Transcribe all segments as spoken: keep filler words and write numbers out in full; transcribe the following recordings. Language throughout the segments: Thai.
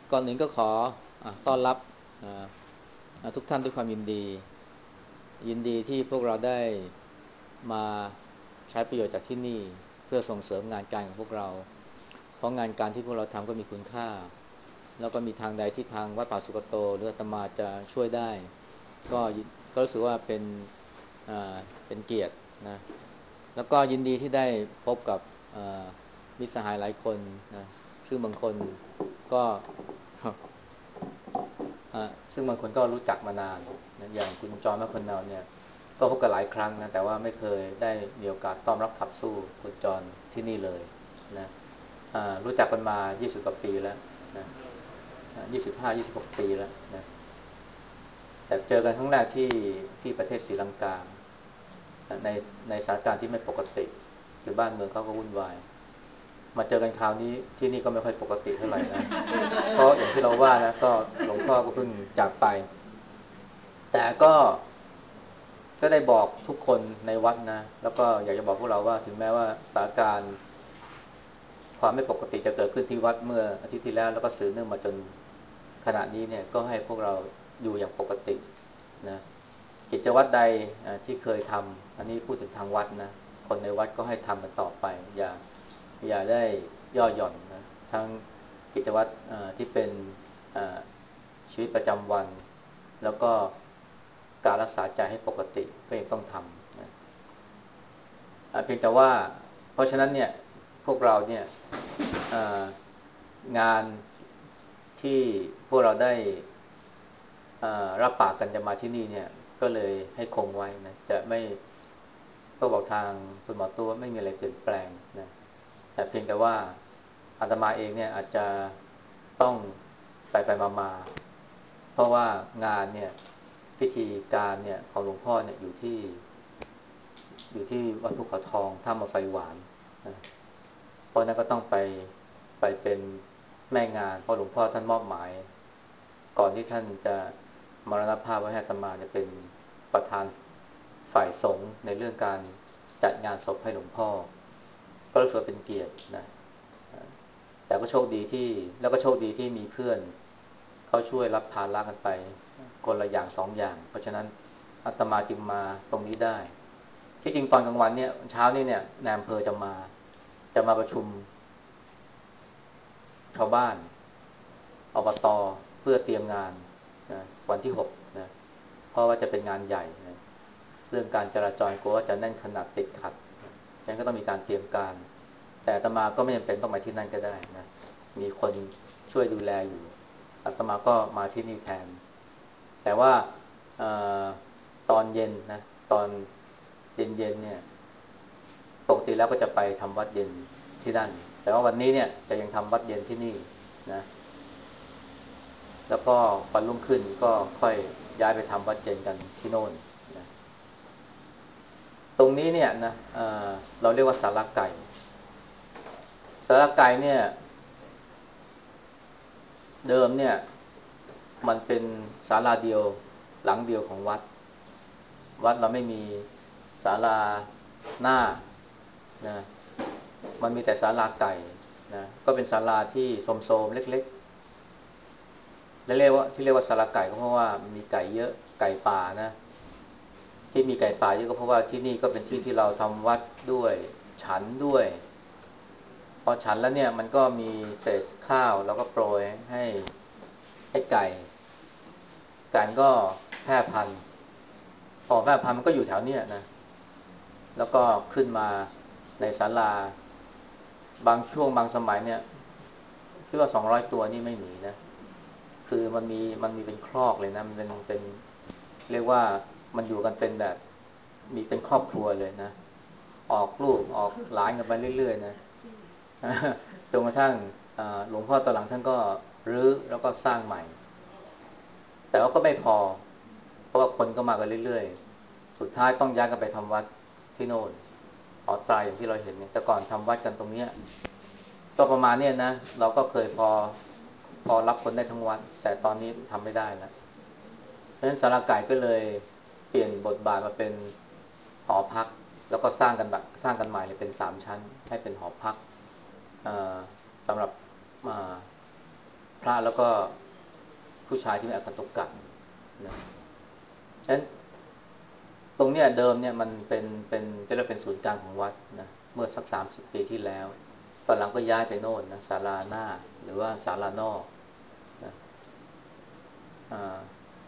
ก่อนหนึ่งก็ขออต้อนรับทุกท่านด้วยความยินดียินดีที่พวกเราได้มาใช้ประโยชน์จากที่นี่เพื่อส่งเสริมงานการของพวกเราเพราะงานการที่พวกเราทำก็มีคุณค่าแล้วก็มีทางใดที่ทางวัดป่าสุกโตหรืออาตมาจะช่วยได้ก็ก็รู้สึกว่าเป็นอ่าเป็นเกียรตินะแล้วก็ยินดีที่ได้พบกับมิตรสหายหลายคนนะซึ่งบางคนก็ ซึ่งบางคนก็รู้จักมานานนะอย่างคุณจอห์นแมคคอนเนลเนี่ยก็พบกันหลายครั้งนะแต่ว่าไม่เคยได้มีโอกาสต้อนรับขับสู้คุณจอห์นที่นี่เลยนะรู้จักกันมายี่สิบกว่าปีแล้วนะยี่สิบห้า ยี่สิบหกปีแล้วนะแต่เจอกันครั้งแรกที่ที่ประเทศศรีลังกาในในสถานการณ์ที่ไม่ปกติคือบ้านเมืองเขาก็วุ่นวายมาเจอกันคราวนี้ที่นี่ก็ไม่ค่อยปกติเท่าไหร่นะเพราะอย่างที่เราว่านะก็หลวงพ่อก็เพิ่งจากไปแต่ก็ก็ได้บอกทุกคนในวัดนะแล้วก็อยากจะบอกพวกเราว่าถึงแม้ว่าสถานการณ์ความไม่ปกติจะเกิดขึ้นที่วัดเมื่ออาทิตย์ที่แล้วแล้วก็สืบเนื่องมาจนขณะนี้เนี่ยก็ให้พวกเราอยู่อย่างปกตินะกิจวัตรใดที่เคยทำอันนี้พูดถึงทางวัดนะคนในวัดก็ให้ทำกันต่อไปอย่าอย่าได้ย่อหย่อนนะทั้งกิจวัตรที่เป็นชีวิตประจำวันแล้วก็การรักษาใจให้ปกติก็ยังต้องทำนะเพียงแต่ว่าเพราะฉะนั้นเนี่ยพวกเราเนี่ยงานที่พวกเราได้รับปากกันจะมาที่นี่เนี่ยก็เลยให้คงไว้นะจะไม่ก็บอกทางคุณหมอตัวไม่มีอะไรเปลี่ยนแปลงนะแต่เพียงแต่ว่าอาตมาเองเนี่ยอาจจะต้องไปไปมาๆเพราะว่างานเนี่ยพิธีการเนี่ยของหลวงพ่อเนี่ยอยู่ที่อยู่ที่วัดภูเขาทองท่ามาไฟหวานนะเพราะนั้นก็ต้องไปไปเป็นแม่งานเพราะหลวงพ่อท่านมอบหมายก่อนที่ท่านจะมรณภาพไว้ให้อาตมาเนี่ยเป็นประธานฝ่ายสงฆ์ในเรื่องการจัดงานศพให้หลวงพ่อก็รู้สึกเป็นเกียรตินะแต่ก็โชคดีที่แล้วก็โชคดีที่มีเพื่อนเขาช่วยรับภาระกันไปคนละอย่างสองอย่างเพราะฉะนั้นอาตมาจึงมาตรงนี้ได้ที่จริงตอนกลางวันเนี่ยเช้านี้เนี่ยนายอำเภอจะมาจะมาประชุมชาวบ้านอบตเพื่อเตรียมงานนะวันที่หกนะเพราะว่าจะเป็นงานใหญ่นะเรื่องการจราจรกลัวว่าจะแน่นขนาดติดขัดฉะนั้นก็ต้องมีการเตรียมการแต่อาตมาก็ไม่จำเป็นต้องไปที่นั่นก็ได้นะมีคนช่วยดูแลอยู่อาตมาก็มาที่นี่แทนแต่ว่าอตอนเย็นนะตอนเย็นๆเนี่ยปกติแล้วก็จะไปทำวัดเย็นที่นั่นแต่ว่าวันนี้เนี่ยจะยังทำวัดเย็นที่นี่นะแล้วก็วันรุ่งขึ้นก็ค่อยย้ายไปทำวัดเย็นกันที่โน่นนะตรงนี้เนี่ยนะเเราเรียกว่าศาลาไก่ศาลาไก่เนี่ยเดิมเนี่ยมันเป็นศาลาเดียวหลังเดียวของวัดวัดเราไม่มีศาลาหน้านะมันมีแต่ศาลาไก่นะก็เป็นศาลาที่โสมๆเล็กๆและเรียกว่าที่เรียกว่าศาลาไก่ก็เพราะว่ามีไก่เยอะไก่ป่านะที่มีไก่ป่าเยอะก็เพราะว่าที่นี่ก็เป็นที่ที่เราทำวัดด้วยฉันด้วยพอฉันแล้วเนี่ยมันก็มีเศษข้าวแล้วก็โปรยให้ให้ไก่ไก่ก็แพร่พันธุ์พอแพร่พันธุ์มันก็อยู่แถวเนี้ยนะแล้วก็ขึ้นมาในศาลาบางช่วงบางสมัยเนี่ยคิดว่าสองร้อยตัวนี่ไม่หนีนะคือมันมีมันมีเป็นครอกเลยนะมันเป็นเป็นเรียกว่ามันอยู่กันเป็นแบบมีเป็นครอบครัวเลยนะออกลูกออกหลานกันไปเรื่อยๆนะจนกระทั่งหลวงพ่อตอนหลังท่านก็รื้อแล้วก็สร้างใหม่แต่ว่าก็ไม่พอเพราะว่าคนก็มากันเรื่อยๆสุดท้ายต้องย้ายกันไปทำวัดที่โน่นหอไตรอย่างที่เราเห็นเนี่ยแต่ก่อนทำวัดกันตรงเนี้ยก็ประมาณเนี้ยนะเราก็เคยพอพอรับคนได้ทั้งวัดแต่ตอนนี้ทำไม่ได้แล้วเพราะฉะนั้นสาราไก่ก็เลยเปลี่ยนบทบาทมาเป็นหอพักแล้วก็สร้างกันแบบสร้างกันใหม่เลยเป็นสามชั้นให้เป็นหอพักสำหรับพระแล้วก็ผู้ชายที่มีอาการตกกัดนะฉะนั้นตรงเนี้ยเดิมเนี่ยมันเป็นเป็นจะเรียกเป็นศูนย์กลางของวัดนะเมื่อสักสามสิบปีที่แล้วตอนหลังก็ย้ายไปโน่นนะศาลาหน้าหรือว่าศาลานอกนะอ่า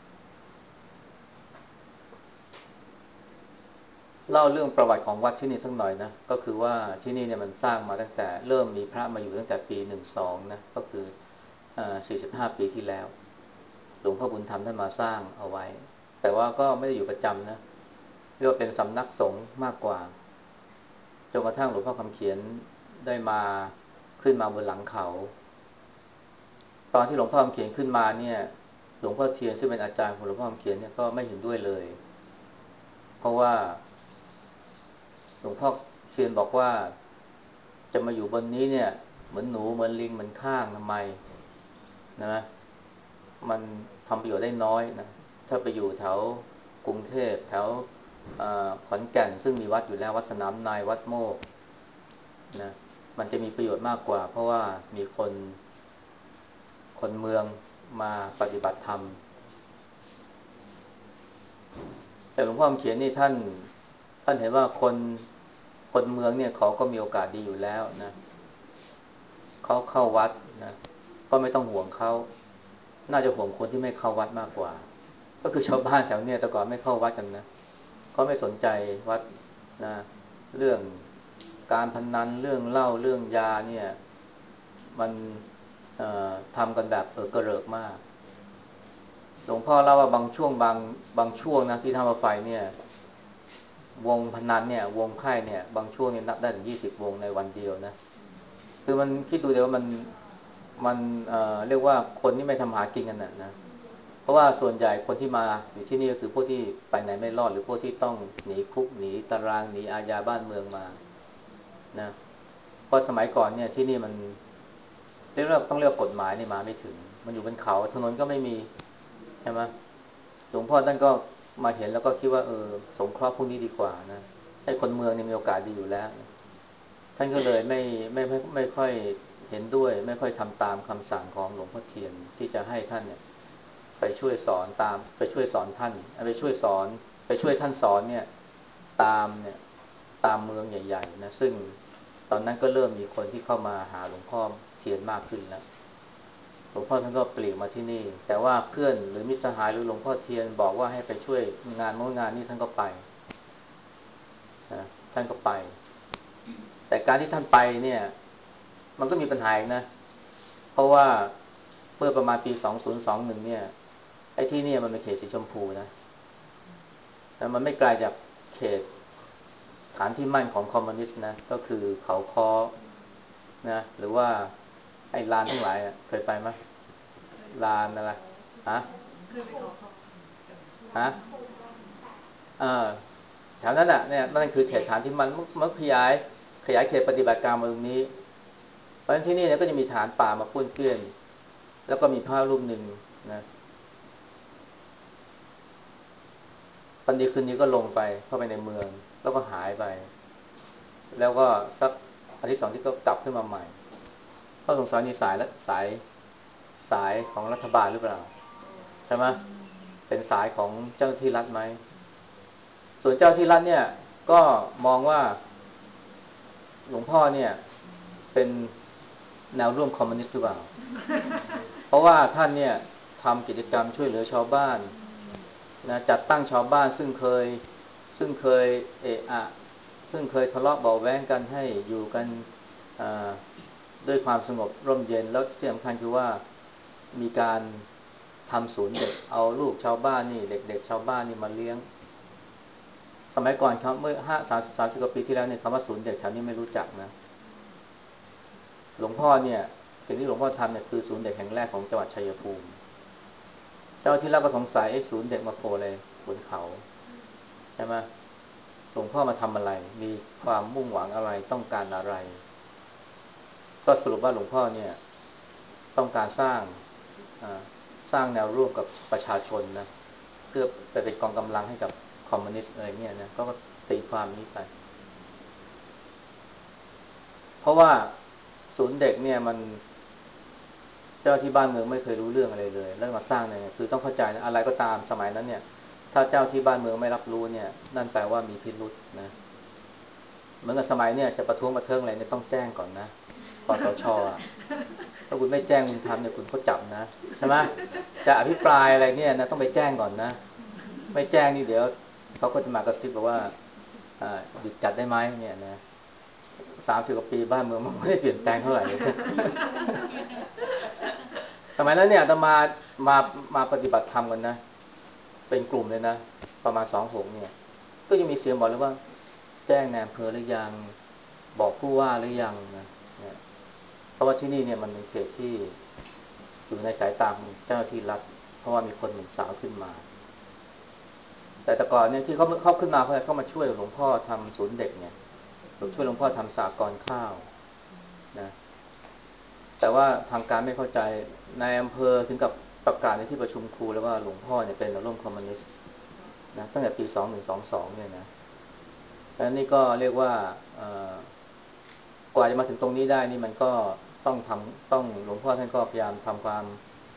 เล่าเรื่องประวัติของวัดที่นี่สักหน่อยนะก็คือว่าที่นี่เนี่ยมันสร้างมาตั้งแต่เริ่มมีพระมาอยู่ตั้งแต่ปีหนึ่งสองนะก็คืออ่าสี่สิบห้าปีที่แล้วหลวงพ่อบุญธรรมท่านมาสร้างเอาไว้แต่ว่าก็ไม่ได้อยู่ประจำนะเรียกว่าเป็นสำนักสงฆ์มากกว่าจนกระทั่งหลวงพ่อคำเขียนได้มาขึ้นมาบนหลังเขาตอนที่หลวงพ่อคำเขียนขึ้นมาเนี่ยหลวงพ่อเทียนซึ่งเป็นอาจารย์ของหลวงพ่อคำเขียนเนี่ยก็ไม่เห็นด้วยเลยเพราะว่าหลวงพ่อเทียนบอกว่าจะมาอยู่บนนี้เนี่ยเหมือนหนูเหมือนลิงเหมือนข้างทำไมนะมันทำประโยชน์ได้น้อยนะถ้าไปอยู่แถวกรุงเทพแถวขอนแก่นซึ่งมีวัดอยู่แล้ววัดสนามนายวัดโมกนะมันจะมีประโยชน์มากกว่าเพราะว่ามีคนคนเมืองมาปฏิบัติธรรมแต่หลวงพ่อคำเขียนนี่ท่านท่านเห็นว่าคนคนเมืองเนี่ยเขาก็มีโอกาสดีอยู่แล้วนะเขาเข้าวัดนะก็ไม่ต้องห่วงเขาน่าจะห่วงคนที่ไม่เข้าวัดมากกว่าก็คือชาวบ้านแถวเนี้ยแต่ก่อนไม่เข้าวัดกันนะเขาไม่สนใจวัดนะเรื่องการพนันเรื่องเหล้าเรื่องยาเนี่ยมันทำกันแบบเออกระเริกมากหลวงพ่อเล่าว่าบางช่วงบางบางช่วงนะที่ทำมาไฟเนี่ยวงพนันเนี่ยวงไพ่เนี่ยบางช่วงเนี่ยนับได้ถึงยี่สิบวงในวันเดียวนะคือมันคิดดูเดี๋ยวว่ามันมันเอ่อเรียกว่าคนที่ไม่ทำหากินกันน่ะนะเพราะว่าส่วนใหญ่คนที่มาอยู่ที่นี่ก็คือพวกที่ไปไหนไม่รอดหรือพวกที่ต้องหนีคุกหนีตารางหนีอาญาบ้านเมืองมานะเพราะสมัยก่อนเนี่ยที่นี่มันเรียกว่าต้องเรียกกฎหมายนี่มาไม่ถึงมันอยู่บนเขาถนนก็ไม่มีใช่ไหมหลวงพ่อท่านก็มาเห็นแล้วก็คิดว่าเออสงเคราะห์พวกนี้ดีกว่านะให้คนเมืองนี่มีโอกาสดีอยู่แล้วท่านก็เลยไม่ไม่ไม่ไม่ค่อยเห็นด้วยไม่ค่อยทำตามคำสั่งของหลวงพ่อเทียนที่จะให้ท่านเนี่ยไปช่วยสอนตามไปช่วยสอนท่านไปช่วยสอนไปช่วยท่านสอนเนี่ยตามเนี่ยตามเมืองใหญ่ๆนะซึ่งตอนนั้นก็เริ่มมีคนที่เข้ามาหาหลวงพ่อเทียนมากขึ้นแล้วหลวงพ่อท่านก็ปลีกมาที่นี่แต่ว่าเพื่อนหรือมิตรสหายหรือหลวงพ่อเทียนบอกว่าให้ไปช่วยงานโน้นงานนี้ท่านก็ไปนะท่านก็ไปแต่การที่ท่านไปเนี่ยมันก็มีปัญหาอีกนะเพราะว่าเมื่อประมาณปีสองพันยี่สิบเอ็ดเนี่ยไอ้ที่เนี่ยมันเป็นเขตสีชมพูนะแต่มันไม่ไกลจากเขตฐานที่มั่นของคอมมิวนิสต์นะก็คือเขาค้อนะหรือว่าไอ้ลานทั้งหลายอ่ะเคยไปไหมลานอะไรฮะฮะเออแถวนั้นอ่ะเนี่ยนั่นคือเขตฐานที่มันมันขยายขยายเขตปฏิบัติการมาตรงนี้เพราะฉะนั้นที่นี่เนี่ยก็จะมีฐานป่ามาปุ้นเปี้ยนแล้วก็มีพระรูปหนึ่งนะวันดีคืนนี้ก็ลงไปเข้าไปในเมืองแล้วก็หายไปแล้วก็สักอาทิตย์สองอาที่ก็กลับขึ้นมาใหม่เขาสงสัยมีสายและสายสายของรัฐบาลหรือเปล่าใช่ไหมเป็นสายของเจ้าหน้าที่รัฐไหมส่วนเจ้าที่รัฐเนี่ยก็มองว่าหลวงพ่อเนี่ยเป็นแนวร่วมคอมมิวนิสต์หรือเปล่าเพราะว่าท่านเนี่ยทำกิจกรรมช่วยเหลือชาวบ้านนะจัดตั้งชาวบ้านซึ่งเคยซึ่งเคยเอะอะซึ่งเคยทะเลาะเบาะแว้งกันให้อยู่กันด้วยความสงบร่มเย็นแล้วที่สำคัญคือว่ามีการทำศูนย์เด็กเอาลูกชาวบ้านนี่เด็กๆชาวบ้านนี่มาเลี้ยงสมัยก่อนครับเมื่อห้าสามสามสิบกว่าปีที่แล้วเนี่ยคำว่าศูนย์เด็กแถวนี้ไม่รู้จักนะหลวงพ่อเนี่ยสิ่งที่หลวงพ่อทำเนี่ยคือศูนย์เด็กแห่งแรกของจังหวัดชัยภูมิเจ้าที่แรกก็สงสัยไอ้ศูนย์เด็กมาโผล่เลยบนเขาใช่ไหมหลวงพ่อมาทำอะไรมีความมุ่งหวังอะไรต้องการอะไรก็สรุปว่าหลวงพ่อเนี่ยต้องการสร้างสร้างแนวร่วมกับประชาชนนะเพื่อไปเป็นกองกำลังให้กับคอมมิวนิสต์อะไรเงี้ยนะก็ตีความนี้ไปเพราะว่าศูนย์เด็กเนี่ยมันเจ้าที่บ้านเมืองไม่เคยรู้เรื่องอะไรเลยแล้วมาสร้างเนี่ยคือต้องเข้าใจนะอะไรก็ตามสมัยนั้นเนี่ยถ้าเจ้าที่บ้านเมืองไม่รับรู้เนี่ยนั่นแปลว่ามีพิรุษนะเหมือนกับสมัยเนี่ยจะประท้วงประเทิงอะไรเนี่ยต้องแจ้งก่อนนะคสชอ่ะถ้าคุณไม่แจ้งคุณทำเนี่ยคุณเขาจับนะใช่ไหมจะอภิปรายอะไรเนี่ยนะต้องไปแจ้งก่อนนะไม่แจ้งนี่เดี๋ยวเขาก็จะมากระซิบบอกว่าหยุดจัดได้ไหมเนี่ยนะสามสิบกว่าปีบ้านเมืองมันไม่ได้เปลี่ยนแปลงเท่าไหร่เลยสมัยนั้นเนี่ยอาตมามามาปฏิบัติธรรมกันนะเป็นกลุ่มเลยนะประมาณสองหกเนี่ยก็ยังมีเสียงบอกเลยว่าแจ้งแนมเพอหรือยังบอกผู้ว่าหรือยังนะเนี่ยเพราะว่าที่นี่เนี่ยมันเป็นเขตที่อยู่ในสายตาของเจ้าหน้าที่รัฐเพราะว่ามีคนหนุ่มสาวขึ้นมาแต่แต่ก่อนเนี่ยที่เขาเขาขึ้นมาเพราะเขามาช่วยหลวงพ่อทำศูนย์เด็กเนี่ยช่วยหลวงพ่อทำสหกรณ์ข้าวนะแต่ว่าทางการไม่เข้าใจในอำเภอถึงกับประกาศในที่ประชุมครูแล้วว่าหลวงพ่อเนี่ยเป็นร่วมคอมมิวนิสต์นะตั้งแต่ปีสองหนึ่งสองสองเนี่ยนะแล้วนี่ก็เรียกว่ากว่าจะมาถึงตรงนี้ได้นี่มันก็ต้องทำต้องหลวงพ่อท่านก็พยายามทำความ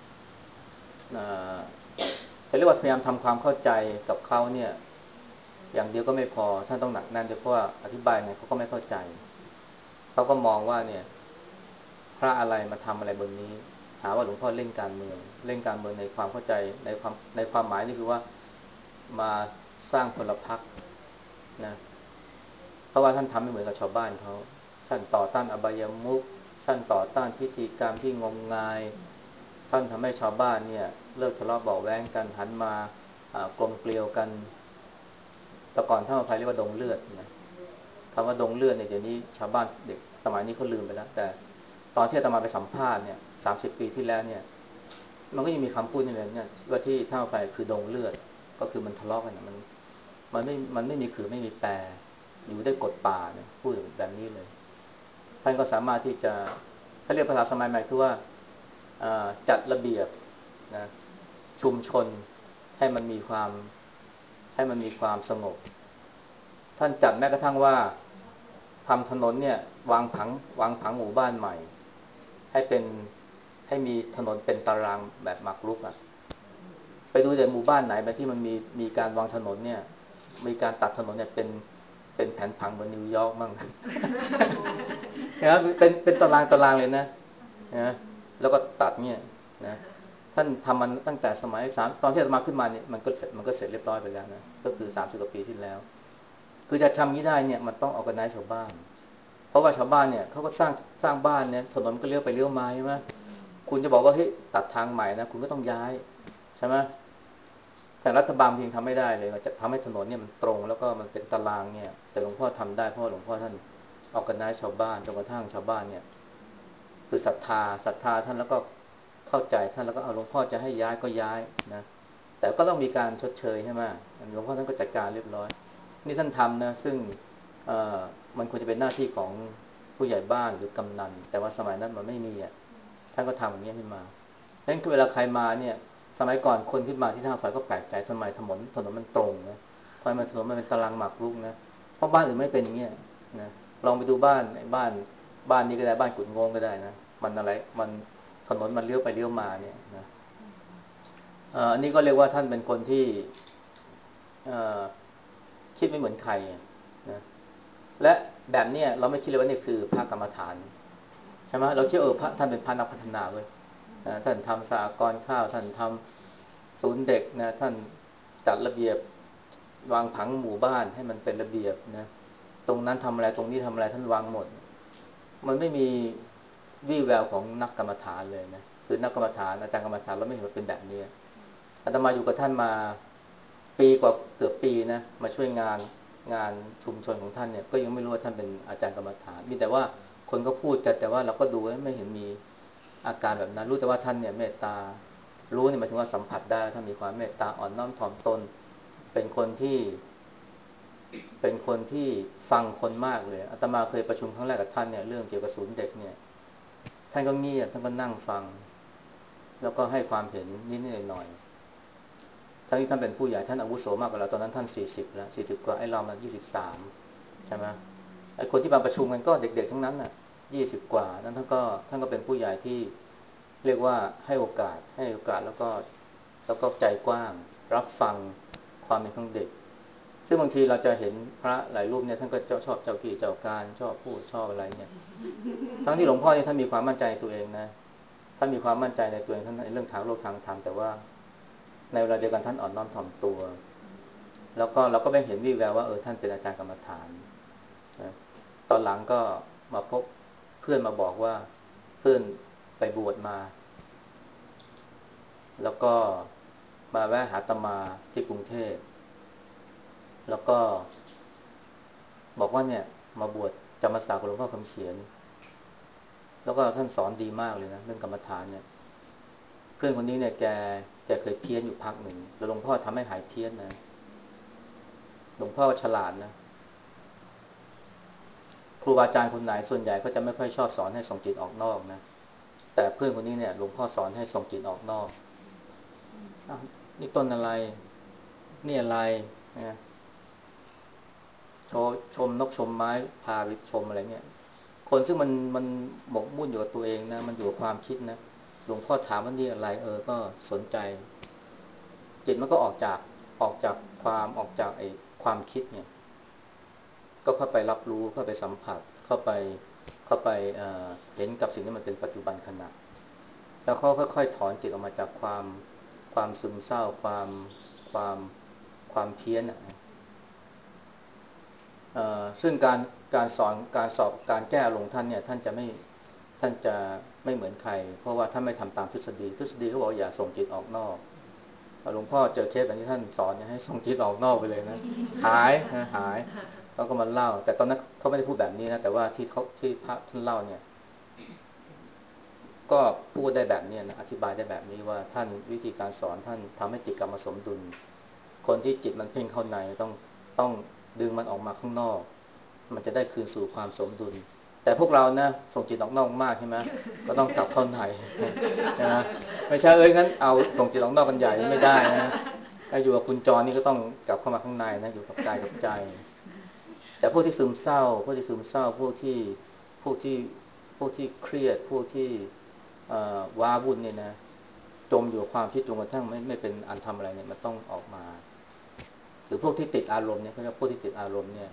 จะเรียกว่าพยายามทำความเข้าใจกับเขาเนี่ยอย่างเดียวก็ไม่พอท่านต้องหนักแน่นด้วยเพราะว่าอธิบายไงเขาก็ไม่เข้าใจเขาก็มองว่าเนี่ยพระอะไรมาทำอะไรบนนี้ถามว่าหลวงพ่อเล่นการเมืองเล่นการเมืองในความเข้าใจในความในความหมายนี่คือว่ามาสร้างพลพรรคนะเพราะว่าท่านทำไม่เหมือนกับชาวบ้านเขาท่านต่อต้านอบายมุขท่านต่อต้านพิธีกรรมที่งมงายท่านทำให้ชาวบ้านเนี่ยเลิกทะเลาะเบาะแว้งกันหันมากลมเกลียวกันแต่ก่อนท่านอภัยเรียกว่าดงเลือดนะคำว่าดงเลือดเนี่ยเดี๋ยวนี้ชาวบ้านเด็กสมัยนี้เขาลืมไปแล้วแต่ตอนที่อาตมาไปสัมภาษณ์เนี่ยสามสิบปีที่แล้วเนี่ยมันก็ยังมีคำพูดนี่เลยเนี่ยว่าที่ท่าไฟคือดงเลือดก็คือมันทะเลาะกันมันมันไม่มันไม่มีคือไม่มีแปรอยู่ได้กฎป่าเนี่ยพูดแบบนี้เลยท่านก็สามารถที่จะถ้าเรียกภาษาสมัยใหม่คือว่าจัดระเบียบนะชุมชนให้มันมีความให้มันมีความสงบท่านจัดแม้กระทั่งว่าทำถนนเนี่ยวางผังวางผังหมู่บ้านใหม่ให้เป็นให้มีถนนเป็นตารางแบบหมากรุกอ่ะไปดูแต่หมู่บ้านไหนไปที่มันมีมีการวางถนนเนี่ยมีการตัดถนนเนี่ยเป็นเป็นแผนผังเหมือนนิวยอร์กมั่งนะเป็นเป็นตารางตารางเลยนะนะแล้วก็ตัดเนี่ยนะท่านทำมันตั้งแต่สมัยสามตอนที่อาตมาขึ้นมาเนี่ยมันก็มันก็เสร็จเรียบร้อยไปแล้วนะก็คือสามสิบกว่าปีที่แล้วคือจะทำนี้ได้เนี่ยมันต้องออกกันได้ชาวบ้านเพราะว่าชาวบ้านเนี่ยเขาก็สร้างสร้างบ้านเนี่ยถนนก็เลี้ยวไปเลี้ยวมาใช่ไหมคุณจะบอกว่าเฮ้ยตัดทางใหม่นะคุณก็ต้องย้ายใช่ไหมแต่รัฐบาลเพียงทำไม่ได้เลยจะทำให้ถนนเนี่ยมันตรงแล้วก็มันเป็นตารางเนี่ยแต่หลวงพ่อทำได้เพราะหลวงพ่อท่านออกกันได้ชาวบ้านจนกระทั่งชาวบ้านเนี่ยคือศรัทธาศรัทธาท่านแล้วก็เข้าใจท่านแล้วก็เอาหลวงพ่อจะให้ย้ายก็ย้ายนะแต่ก็ต้องมีการชดเชยใช่ไหมหลวงพ่อท่านก็จัดการเรียบร้อยนี่ท่านทำนะซึ่งมันควรจะเป็นหน้าที่ของผู้ใหญ่บ้านหรือกำนันแต่ว่าสมัยนั้นมันไม่มีอ่ะท่านก็ทำอย่างนี้ขึ้นมาดังนั้นเวลาใครมาเนี่ยสมัยก่อนคนที่มาที่ท่าไฟก็แปลกใจทำไมถนนถนนมันตรงนะทำไมมันถนนมันเป็นตารางหมากรุกนะเพราะบ้านอื่นไม่เป็นอย่างเงี้ยนะลองไปดูบ้านบ้านบ้านนี้ก็ได้บ้านกุดงงก็ได้นะมันอะไรมันถนนมันเลี้ยวไปเลี้ยวมาเนี่ยนะอันนี้ก็เรียกว่าท่านเป็นคนที่คิดไม่เหมือนใครนะและแบบเนี้ยเราไม่คิดเลยว่านี่คือพระกรรมฐานใช่ไหมเราคิดเออพระท่านเป็นพระนักพัฒนาเว้ยนะท่านทำสหกรณ์ข้าวท่านทำศูนย์เด็กนะท่านจัดระเบียบวางผังหมู่บ้านให้มันเป็นระเบียบนะตรงนั้นทำอะไรตรงนี้ทำอะไรท่านวางหมดมันไม่มีวี่แววของนักกรรมฐานเลยนะคือนักกรรมฐานอาจารย์กรรมฐานเราไม่เห็นว่าเป็นแบบนี้อาตมาอยู่กับท่านมาปีกว่าเกือบปีนะมาช่วยงานงานชุมชนของท่านเนี่ยก็ยังไม่รู้ว่าท่านเป็นอาจารย์กรรมฐานมีแต่ว่าคนก็พูดกันแต่ว่าเราก็ดูไม่เห็นมีอาการแบบนั้นรู้แต่ว่าท่านเนี่ยเมตตารู้เนี่ยหมายถึงว่าสัมผัสได้ท่านมีความเมตตาอ่อนน้อมถ่อมตนเป็นคนที่เป็นคนที่ฟังคนมากเลยอาตมาเคยประชุมครั้งแรกกับท่านเนี่ยเรื่องเกี่ยวกับศูนย์เด็กเนี่ยท่านก็เงียบท่านก็นั่งฟังแล้วก็ให้ความเห็นนิดๆหน่อยๆทั้งที่ท่านเป็นผู้ใหญ่ท่านอาวุโสมากกว่าเราตอนนั้นท่านสี่สิบแล้วสี่สิบกว่าไอ้เรามันยี่สิบสามใช่ไหมไอ้คนที่มาประชุมกันก็เด็กๆทั้งนั้นน่ะยี่สิบกว่านั้นท่านก็ท่านก็เป็นผู้ใหญ่ที่เรียกว่าให้โอกาสให้โอกาสแล้วก็แล้วก็ใจกว้างรับฟังความเป็นของเด็กซึ่งบางทีเราจะเห็นพระหลายรูปเนี่ยท่านก็ชอบเจ้ากี้เจ้าการชอบพูดชอบอะไรเนี่ยทั้งที่หลวงพ่อเนี่ยท่านมีความมั่นใจในตัวเองนะท่านมีความมั่นใจในตัวเองท่านในเรื่องทางโลกทางธรรมแต่ว่าในเวลาเดียวกันท่านอ่อนน้อมถ่อมตัวแล้วก็เราก็ไม่เห็นวี่แววว่าเออท่านเป็นอาจารย์กรรมฐานนะตอนหลังก็มาพบเพื่อนมาบอกว่าเพื่อนไปบวชมาแล้วก็มาแวะหาอาตมาที่กรุงเทพแล้วก็บอกว่าเนี่ยมาบวชจำพรรษากับหลวงพ่อคำเขียนแล้วก็ท่านสอนดีมากเลยนะเรื่องกรรมฐานเนี่ยเพื่อนคนนี้เนี่ยแกแกเคยเพี้ยนอยู่พักหนึ่งแล้วหลวงพ่อทำให้หายเพี้ยนนะหลวงพ่อฉลาดนะครูบาอาจารย์คนไหนส่วนใหญ่ก็จะไม่ค่อยชอบสอนให้ส่งจิตออกนอกนะแต่เพื่อนคนนี้เนี่ยหลวงพ่อสอนให้ส่งจิตออกนอกนี่ต้นอะไรนี่อะไรนะโชว์ชมนกชมไม้พาไปชมอะไรเงี้ยคนซึ่งมันมันหมกมุ่นอยู่กับตัวเองนะมันอยู่กับความคิดนะหลวงพ่อถามว่านี่อะไรเออก็สนใจจิตมันก็ออกจากออกจากความออกจากไอ้ความคิดเนี่ยก็เข้าไปรับรู้เข้าไปสัมผัสเข้าไปเข้าไปเอ่อเห็นกับสิ่งที่มันเป็นปัจจุบันขณะแล้วเขาค่อยๆถอนจิตออกมาจากความความซึมเศร้าความความความเพี้ยนอ่ะซึ่งการการสอนการสอบการแก้อารมณ์ท่านเนี่ยท่านจะไม่ท่านจะไม่เหมือนใครเพราะว่าท่านไม่ทำตามทฤษฎีทฤษฎีเขาบอกอย่าส่งจิตออกนอกหลวงพ่อเจอเคสแบบนี้ท่านสอนให้ส่งจิตออกนอกไปเลยนะหายนะหายเขาก็มาเล่าแต่ตอนนั้นเขาไม่ได้พูดแบบนี้นะแต่ว่าที่เขาที่พระท่านเล่าเนี่ยก็พูดได้แบบนี้นะอธิบายได้แบบนี้ว่าท่านวิธีการสอนท่านทำให้จิตกลับมาสมดุลคนที่จิตมันเพ่งเข้าในต้องต้องดึงมันออกมาข้างนอกมันจะได้คืนสู่ความสมดุลแต่พวกเรานะส่งจิตออกนอกมากใช่ไหมก็ต้องกลับเข้าในนะไม่ใช่เอ้ยงั้นเอาส่งจิตออกนอกกันใหญ่ไม่ได้นะอยู่กับคุณจรนี่ก็ต้องกลับเข้ามาข้างในนะอยู่กับกายกับใจแต่พวกที่ซึมเศร้าพวกที่ซึมเศร้าพวกที่พวกที่พวกที่เครียดพวกที่ว้าวุ่นเนี่ยนะจมอยู่กับความคิดจนกระทั่งไม่ไม่เป็นอันทำอะไรเนี่ยมันต้องออกมาหรือพวกที่ติดอารมณ์เนี่ยเขาเรียกพวกที่ติดอารมณ์เนี่ย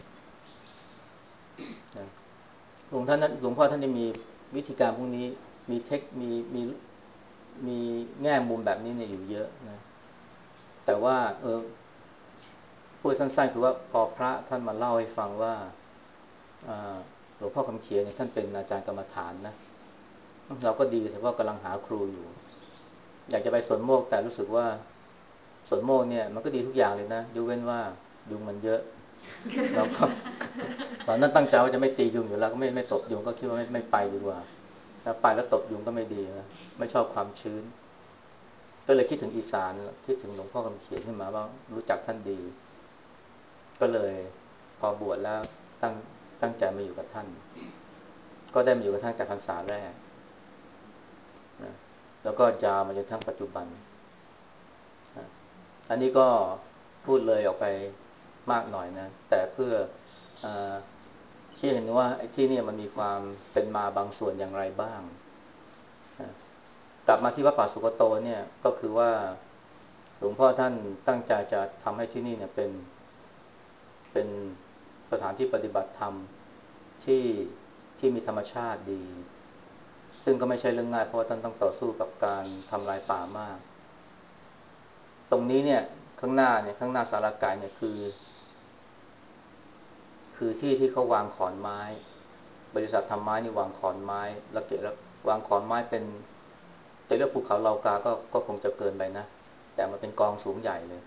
นะหลวงท่านหลวงพ่อท่านได้มีวิธีการพวกนี้มีเทคมีมีมีแง่มุมแบบนี้เนี่ยอยู่เยอะนะแต่ว่าเออพูดสั้นๆคือว่าพอพระท่านมาเล่าให้ฟังว่าหลวงพ่อคำเขียนเนี่ยท่านเป็นอาจารย์กรรมฐานนะเราก็ดีแต่ว่ากำลังหาครูอยู่อยากจะไปสวนโมกแต่รู้สึกว่าสวนโมกเนี่ยมันก็ดีทุกอย่างเลยนะยกเว้นว่ายุงมันเยอะเราก็ตอนนั้นตั้งใจว่าจะไม่ตียุงอยู่แล้วก็ไม่ไม่ตบยุงก็คิดว่าไม่ไม่ไปดีกว่าถ้าไปแล้วตบยุงก็ไม่ดีนะไม่ชอบความชื้นก็เลยคิดถึงอีสานคิดถึงหลวงพ่อคำเขียนขึ้นมาว่ารู้จักท่านดีก็เลยพอบวชแล้วตั้งตั้งใจมาอยู่กับท่านก็ได้มาอยู่กับท่านแต่พรรษาแรกนะแล้วก็ยาวมาจนทั้งปัจจุบันนะอันนี้ก็พูดเลยออกไปมากหน่อยนะแต่เพื่ออชี้เห็นว่าที่นี่มันมีความเป็นมาบางส่วนอย่างไรบ้างนะกลับมาที่วัดป่าสุกโตเนี่ยก็คือว่าหลวงพ่อท่านตั้งใจจะทำให้ที่นี่เนี่ยเป็นเป็นสถานที่ปฏิบัติธรรมที่ที่มีธรรมชาติดีซึ่งก็ไม่ใช่เรื่องง่ายเพราะว่าท่านต้องต่อสู้กับการทำลายป่ามากตรงนี้เนี่ยข้างหน้าเนี่ยข้างหน้าสารกายเนี่ยคือคือที่ที่เขาวางขอนไม้บริษัททำไม้นี่วางขอนไม้แล้วเกะแล้ววางขอนไม้เป็นจะเรียกภูเขาเหล่ากาก็ก็คงจะเกินไปนะแต่มันเป็นกองสูงใหญ่เลย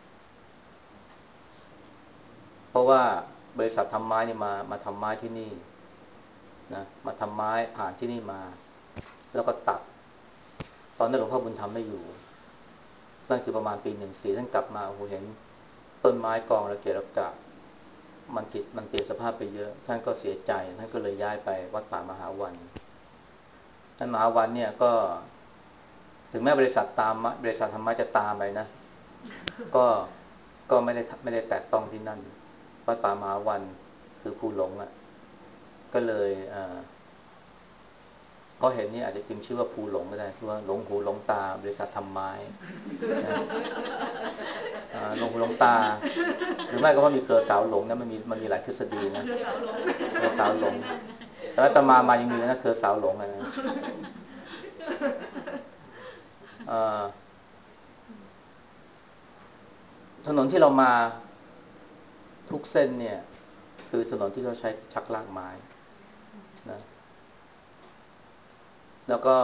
เพราะว่าบริษัททำไม้นี่มามาทำไม้ที่นี่นะมาทำไม้ผ่านที่นี่มาแล้วก็ตัดตอนนั้นหลวงพ่อบุญธรรมไม่อยู่นั่นคือประมาณปีหนึ่งสี่ท่านกลับมาโอ้โหเห็นต้นไม้กองระเกะระกะมันผิดมันเปลี่ยนสภาพไปเยอะท่านก็เสียใจท่านก็เลยย้ายไปวัดป่ามหาวันท่านมหาวันเนี่ยก็ถึงแม้บริษัทตามบริษัทธรรมะจะตามไปนะก็ก็ไม่ได้ไม่ได้แตะต้องที่นั่นวัดป่ามหาวันคือภูหลงอ่ะก็เลยเพราะเห็นนี่อาจจะจึงชื่อว่าภูหลงก็ได้คือว่าหลงหูหลงตาบริษัททำไม้นะหลงหูหลงตาหรือไม่ก็ว่ามีเครือสาวหลงนะมันมีมันมีหลายทฤษฎีนะเครือสาวหลงแต่อาตมามายังมีนะเครือสาวหลงนะถนนที่เรามาทุกเส้นเนี่ยคือถนนที่เขาใช้ชักลากไม้นะแล้วก็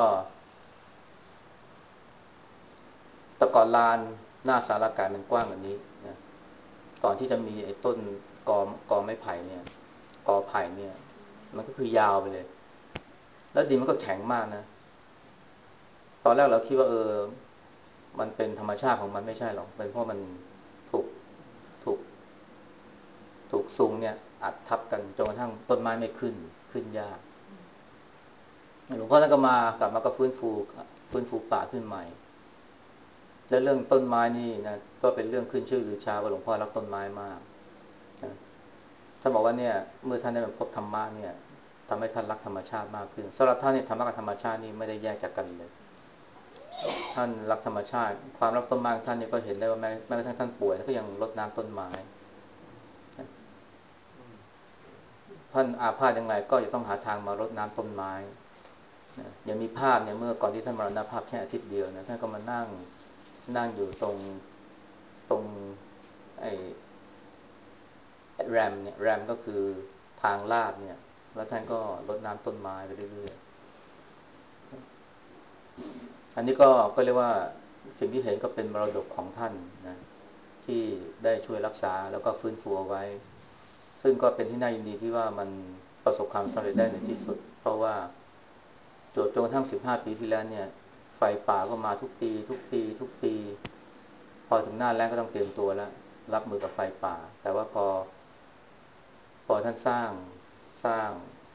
แต่ก่อนลานหน้าสารกลารมันกว้างกว่านี้นะก่อนที่จะมีไอ้ต้นกอกอไม้ไผ่เนี่ยกอไผ่เนี่ยมันก็คือยาวไปเลยแล้วดินมันก็แข็งมากนะตอนแรกเราคิดว่าเออมันเป็นธรรมชาติของมันไม่ใช่หรอกเป็นเพราะมันถูกถูกถูกซุงเนี่ยอัดทับกันจนกระทั่งต้นไม้ไม่ขึ้นขึ้นยากหลวงพ่อท่านก็มากลับมาก็ฟื้นฟูฟื้นฟูป่าขึ้นใหม่และเรื่องต้นไม้นี่นะก็เป็นเรื่องขึ้นชื่อลือชาว่าหลวงพ่อรักต้นไม้มากนะท่านบอกว่าเนี่ยเมื่อท่านได้มาพบธรรมะเนี่ยทำให้ท่านรักธรรมชาติมากขึ้นสำหรับท่านเนี่ยธรรมะกับธรรมชาตินี่ไม่ได้แยกจากกันเลยท่านรักธรรมชาติความรักต้นไม้ของท่านนี่ก็เห็นได้ว่าแม้แม้กระทั่งท่านป่วยแล้วก็ยังรดน้ำต้นไม้ท่านอาพาธยังไงก็จะต้องหาทางมารดน้ำต้นไม้นะยังมีภาพเนี่ยเมื่อก่อนที่ท่านมรณภาพแค่อาทิตย์เดียวนะท่านก็มานั่งนั่งอยู่ตรงตรงไอ้แรมเนี่ยแรมก็คือทางลาดเนี่ยแล้วท่านก็รดน้ำต้นไม้ไปเรื่อยๆอันนี้ก็ก็เรียกว่าสิ่งที่เห็นก็เป็นมรดกของท่านนะที่ได้ช่วยรักษาแล้วก็ฟื้นฟูเอาไว้ซึ่งก็เป็นที่น่ายินดีที่ว่ามันประสบความสำเร็จได้ในที่สุดเพราะว่าจนจนกระทั่งสิบห้าปีที่แล้วเนี่ยไฟป่าก็มาทุกปีทุกปีทุกปีพอถึงหน้าแล้งก็ต้องเตรียมตัวแล้วรับมือกับไฟป่าแต่ว่าพอพอท่านสร้างสร้าง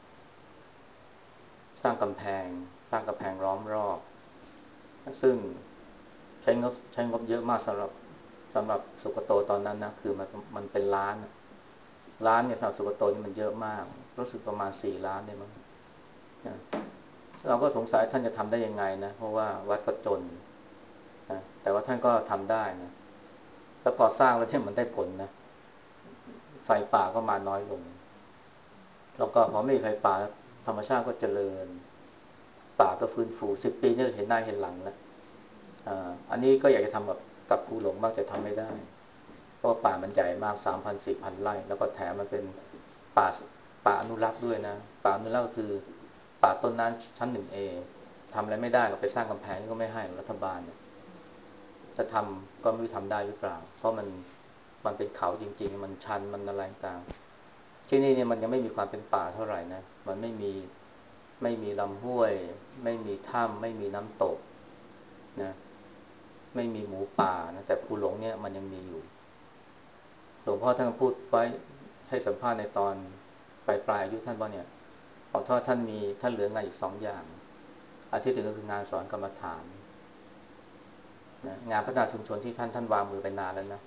สร้างกำแพงสร้างกำแพงล้อมรอบซึ่งใช้งบใช้งบเยอะมากสำหรับสำหรับสุกโตตอนนั้นนะคือมันมันเป็นล้านล้านเนี่ยสำหรับสุกโตนี่มันเยอะมากรู้สึกประมาณสี่ล้านเนี่ยมั้งเราก็สงสัยท่านจะทำได้ยังไงนะเพราะว่าวัดก็จนนะแต่ว่าท่านก็ทำได้นะแล้วพอสร้างแล้วเนี่ยมันได้ผลนะไฟป่าก็มาน้อยลงแล้วก็พอไม่มีไฟป่าธรรมชาติก็เจริญป่าก็ฟื้นฟูสิบปีเนี่ยเห็นหน้าเห็นหลังแล้วอ่าอันนี้ก็อยากจะทำกับกับภูหลงบ้างแต่ทำไม่ได้เพราะว่าป่ามันใหญ่มากสามพันสี่พันไร่แล้วก็แถมมันเป็นป่าป่าอนุรักษ์ด้วยนะป่าอนุรักษ์ก็คือป่าต้นน้ำชั้นหนึ่งเอทำอะไรไม่ได้เราไปสร้างกำแพงก็ไม่ให้รัฐบาลเนี่ยจะทำก็ไม่รู้ทำได้หรือเปล่าเพราะมันมันเป็นเขาจริงๆมันชันมันอะไรต่างที่นี่เนี่ยมันยังไม่มีความเป็นป่าเท่าไหร่นะมันไม่มีไม่มีลำห้วยไม่มีถ้ำไม่มีน้ำตกนะไม่มีหมูป่านะแต่ภูหลงเนี่ยมันยังมีอยู่หลวงพ่อท่านพูดไว้ให้สัมภาษณ์ในตอนปลายปลายอายุท่านว่าเนี่ยขอโทษท่านมีท่านเหลืองานอีกสองอย่างอาทิตย์หนึ่งก็คืองานสอนกรรมฐานนะงานพัฒนาชุมชนที่ท่านท่านวางมือไปนานแล้วนะ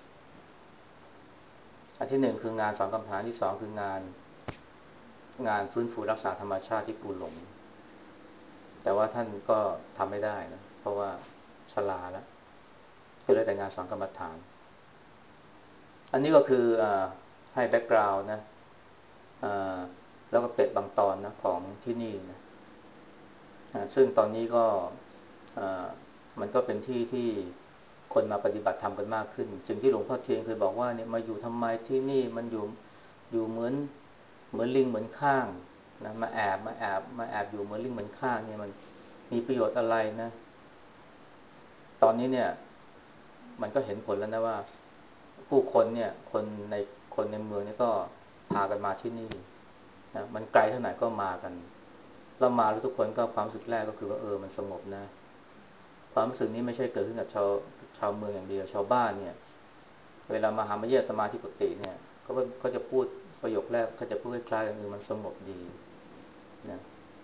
อันที่หนึ่งคืองานสอนกรรมฐานที่สองคืองานงานฟื้นฟูรักษาธรรมชาติที่ภูหลงแต่ว่าท่านก็ทำไม่ได้นะเพราะว่าชราแล้วก็เลยแต่งานสอนกรรมฐานอันนี้ก็คืออให้แบ็กกราวน์นะแล้วก็เกร็ดบางตอนนะของที่นี่นะซึ่งตอนนี้ก็มันก็เป็นที่ที่คนมาปฏิบัติธรรมกันมากขึ้นสิ่งที่หลวงพ่อเทียนเคยบอกว่าเนี่ยมาอยู่ทำไมที่นี่มันอยู่อยู่เหมือนเหมือนลิงเหมือนข้างนะมาแอบมาแอบมาแอบอยู่เหมือนลิงเหมือนข้างเนี่ยมันมีประโยชน์อะไรนะตอนนี้เนี่ยมันก็เห็นผลแล้วนะว่าผู้คนเนี่ยคนในคนในเมืองนี่ก็พากันมาที่นี่นะมันไกลเท่าไหร่ก็มากันแล้วมาแล้วทุกคนก็ความรู้สึกแรกก็คือว่าเออมันสงบนะความรู้สึกนี้ไม่ใช่เกิดขึ้นกับชาวชาวเมืองอย่างเดียวชาวบ้านเนี่ยเวลามาหามาเยี่ยมอาตมาที่กุฏิเนี่ยเขาก็เขาจะพูดประโยคแรกเขาจะพูดคล้ายๆกันคือมันสงบดีนะ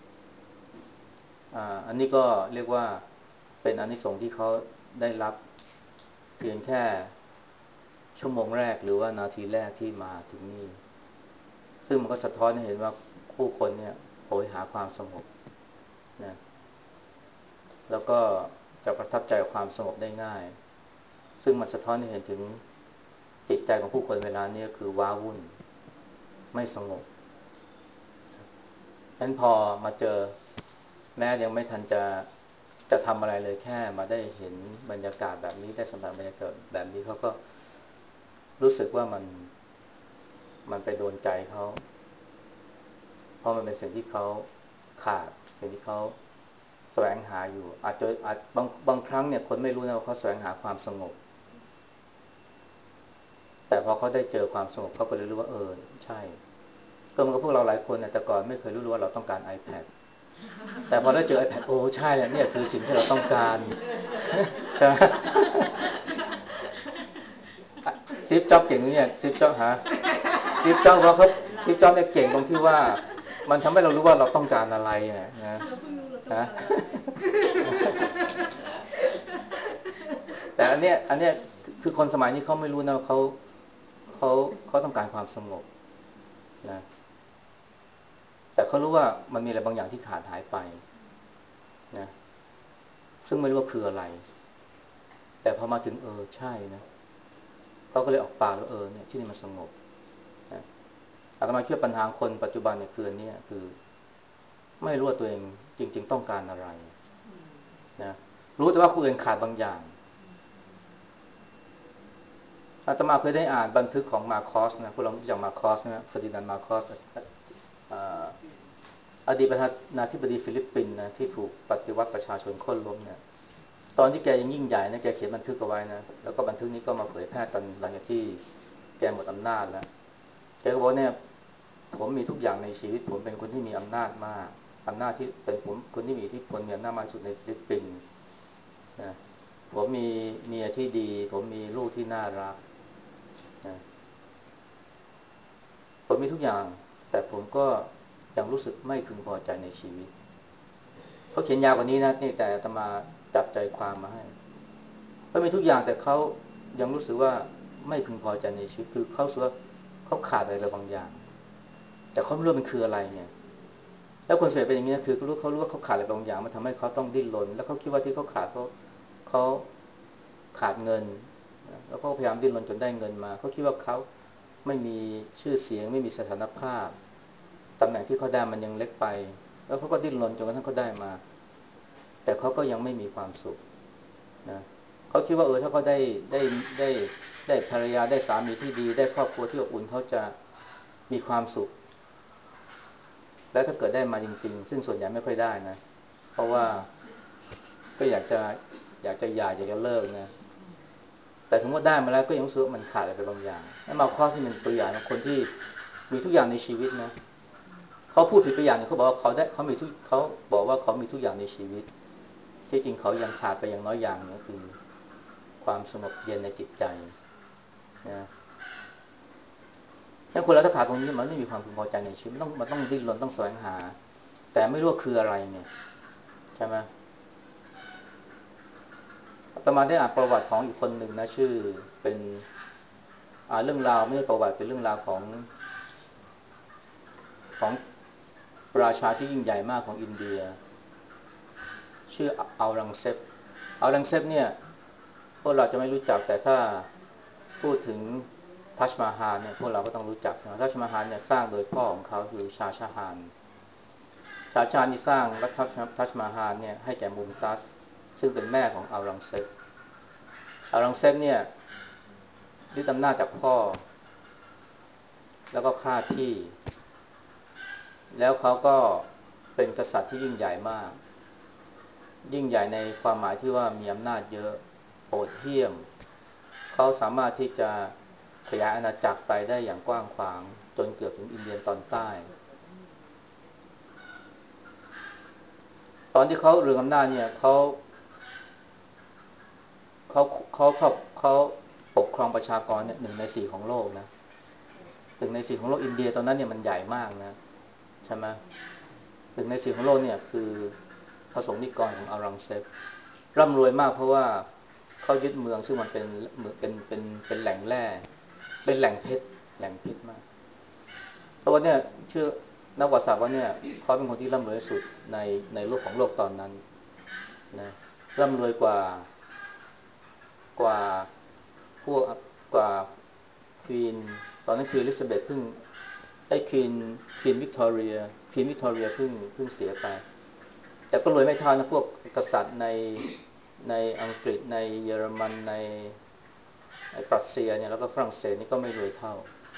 อ่าอันนี้ก็เรียกว่าเป็นอานิสงส์ที่เขาได้รับเพียงแค่ชั่วโมงแรกหรือว่านาทีแรกที่มาถึงนี่ซึ่งมันก็สะท้อนให้เห็นว่าผู้คนเนี่ยโหยหาความสงบนะแล้วก็จะประทับใจกับความสงบได้ง่ายซึ่งมันสะท้อนให้เห็นถึงจิตใจของผู้คนเวลานี้คือว้าวุ่นไม่สงบฉะนั้นพอมาเจอแม้ยังไม่ทันจะจะทำอะไรเลยแค่มาได้เห็นบรรยากาศแบบนี้ได้สัมผัสบรรยากาศแบบนี้เขาก็รู้สึกว่ามันมันไปโดนใจเขาเพราะมันเป็นสิ่งที่เขาขาดสิ่งที่เขาแสวงหาอยู่อาจจะอาจบางบางครั้งเนี่ยคนไม่รู้นะว่าเขาแสวงหาความสงบแต่พอเขาได้เจอความสงบเขาก็เลยรู้ว่าเออใช่ก็เหมือนกับพวกเราหลายคนเนี่ยแต่ก่อนไม่เคยรู้ว่าเราต้องการ iPad แต่พอได้เจอ iPad โอ้ใช่แล้วเนี่ยคือสิ่งที่เราต้องการใช่ไหมซีฟจ็อบเก่งเนี่ยซีฟจ็อบฮะซีฟจ็อบว่าเขาซีฟจ็อบเนี่ยเก่งตรงที่ว่ามันทำให้เรารู้ว่าเราต้องการอะไรนะนะแต่อันเนี้ยอันเนี้ยคือคนสมัยนี้เขาไม่รู้นะเขาเขาเขาต้องการความสงบนะแต่เขารู้ว่ามันมีอะไรบางอย่างที่ขาดหายไปนะซึ่งไม่รู้ว่าคืออะไรแต่พอมาถึงเออใช่นะเขาก็เลยออกปากแล้วเออเนี่ยที่นี่มันสงบนะอาตมาคิดว่าปัญหาคนปัจจุบันเนี่ยคืออันนี้คือไม่รู้ว่าตัวเองจริงๆต้องการอะไรนะรู้แต่ว่าคนอื่นขาดบางอย่างอาตมาเคยได้อ่านบันทึกของมาคอสนะพวกเรารู้จักมาคอสนะเฟอร์ดินานด์มาคอสอดีตประธานาธิบดีฟิลิปปินส์นะที่ถูกปฏิวัติประชาชนโค่นล้มเนี่ยตอนที่แกยังยิ่งใหญ่นะแกเขียนบันทึกเอาไว้นะแล้วก็บันทึกนี้ก็มาเผยแพร่ตอนหลังจากที่แกหมดอำนาจแล้วแกก็บอกเนี่ยผมมีทุกอย่างในชีวิตผมเป็นคนที่มีอำนาจมากอำนาจที่เป็นผมคนที่มีอิทธิพลมีอำนาจมากสุดในฟิลิปปินส์นะผมมีเมียที่ดีผมมีลูกที่น่ารักนะผมมีทุกอย่างแต่ผมก็ยังรู้สึกไม่พึงพอใจในชีวิตเขาเขียนยาวกว่านี้นะนี่แต่อาตมาจับใจความมาให้เขามีทุกอย่างแต่เขายังรู้สึกว่าไม่พึงพอใจในชีวิตคือเขาสึกว่าเขาขาดอะไรบางอย่างแต่เขาไม่รู้มันคืออะไรเนี่ยแล้วคนเสียเป็นอย่างนี้นะคือเขารู้เขารู้ว่าเขาขาดอะไรบางอย่างมันทำให้เขาต้องดิ้นรนแล้วเขาคิดว่าที่เขาขาดเพราะเขาขาดเงินแล้วเขาพยายามดิ้นรนจนได้เงินมาเขาคิดว่าเขาไม่มีชื่อเสียงไม่มีสถานภาพตำแหน่งที่เขาได้มันยังเล็กไปแล้วเขาก็ดิ้นรนจนกระทั่งเขาได้มาแต่เขาก็ยังไม่มีความสุขนะเขาคิดว่าเออถ้าเขาได้ได้ได้ได้ภรรยาได้สามีที่ดีได้ครอบครัวที่อบอุ่นเขาจะมีความสุขและถ้าเกิดได้มาจริงๆซึ่งส่วนใหญ่ไม่ค่อยได้นะเพราะว่าก็อยากจะอยากจะหย่าอยากจะเลิกนะแต่ถึงว่าได้มาแล้วก็ยังรู้สึกว่ามันขาดอะไรไปบางอย่างแล้วมาข้อที่เป็นตัวอย่างของคนที่มีทุกอย่างในชีวิตนะเขาพูดผิดไปอย่างนึงเขาบอกว่าเขาได้เขามีทุกเขาบอกว่าเขามีทุกอย่างในชีวิตที่จริงเขายังขาดไปอย่างน้อยอย่างนึงก็คือความสงบเย็นในจิตใจนะถ้าคนเราถ้าขาดตรงนี้มันไม่มีความพึงพอใจในชีวิตมันต้องมันต้องดิ้นรนต้องแสวงหาแต่ไม่รู้ว่าคืออะไรเนี่ยใช่ไหมอาตมาได้อ่านประวัติของอีกคนหนึ่งนะชื่อเป็นอ่าเรื่องราวไม่ใช่ประวัติเป็นเรื่องราวของของราชาที่ยิ่งใหญ่มากของอินเดียชื่ออัลรังเซปอัลรังเซปเนี่ยพวกเราจะไม่รู้จักแต่ถ้าพูดถึงทัชมาฮาลเนี่ยพวกเราก็ต้องรู้จักนะทัชมาฮาลเนี่ยสร้างโดยพ่อของเขาคือชาชาฮานชาชานี่สร้างรัฐทัชมาฮาลเนี่ยให้แก่มุมตัสซึ่งเป็นแม่ของอัลรังเซปอัลรังเซปเนี่ยยึดอำนาจจากพ่อแล้วก็ฆ่าพี่แล้วเขาก็เป็นกษัตริย์ที่ยิ่งใหญ่มากยิ่งใหญ่ในความหมายที่ว่ามีอำนาจเยอะโหดเหี้ยมเขาสามารถที่จะขยายอาณาจักรไปได้อย่างกว้างขวางจนเกือบถึงอินเดียตอนใต้ตอนที่เขาเรืองอำนาจเนี่ยเขาเขาเขาเขาเขาปกครองประชากรเนี่ยหนึ่งในสี่ของโลกนะหนึ่งในสี่ของโลกอินเดียตอนนั้นเนี่ยมันใหญ่มากนะใช่ไหมหนึ่งในสี่ของโลกเนี่ยคือพระสงฆ์นิกรของอารังเซปร่ำรวยมากเพราะว่าเขายึดเมืองซึ่งมันเป็นเป็นเป็นเป็นแหล่งแร่เป็นแหล่งเพชรแหล่งเพชรมากเพราะว่าเนี่ยชื่อนักประวัติศาสตร์ว่าเนี่ยเขาเป็นคนที่ร่ำรวยที่สุดในในโลกของโลกตอนนั้นนะร่ำรวยกว่ากว่าพวกกว่าควีนตอนนั้นควีนอลิซาเบธเพิ่งไอ้ควีนควีนวิกตอเรียควีนวิกตอเรียเพิ่งเพิ่งเสียไปแต่ก็รวยไม่เท่านะพวกกษัตริย์ในในอังกฤษในเยอรมันในในปรัสเซียเนี่ยแล้วก็ฝรั่งเศสนี่ก็ไม่รวยเท่า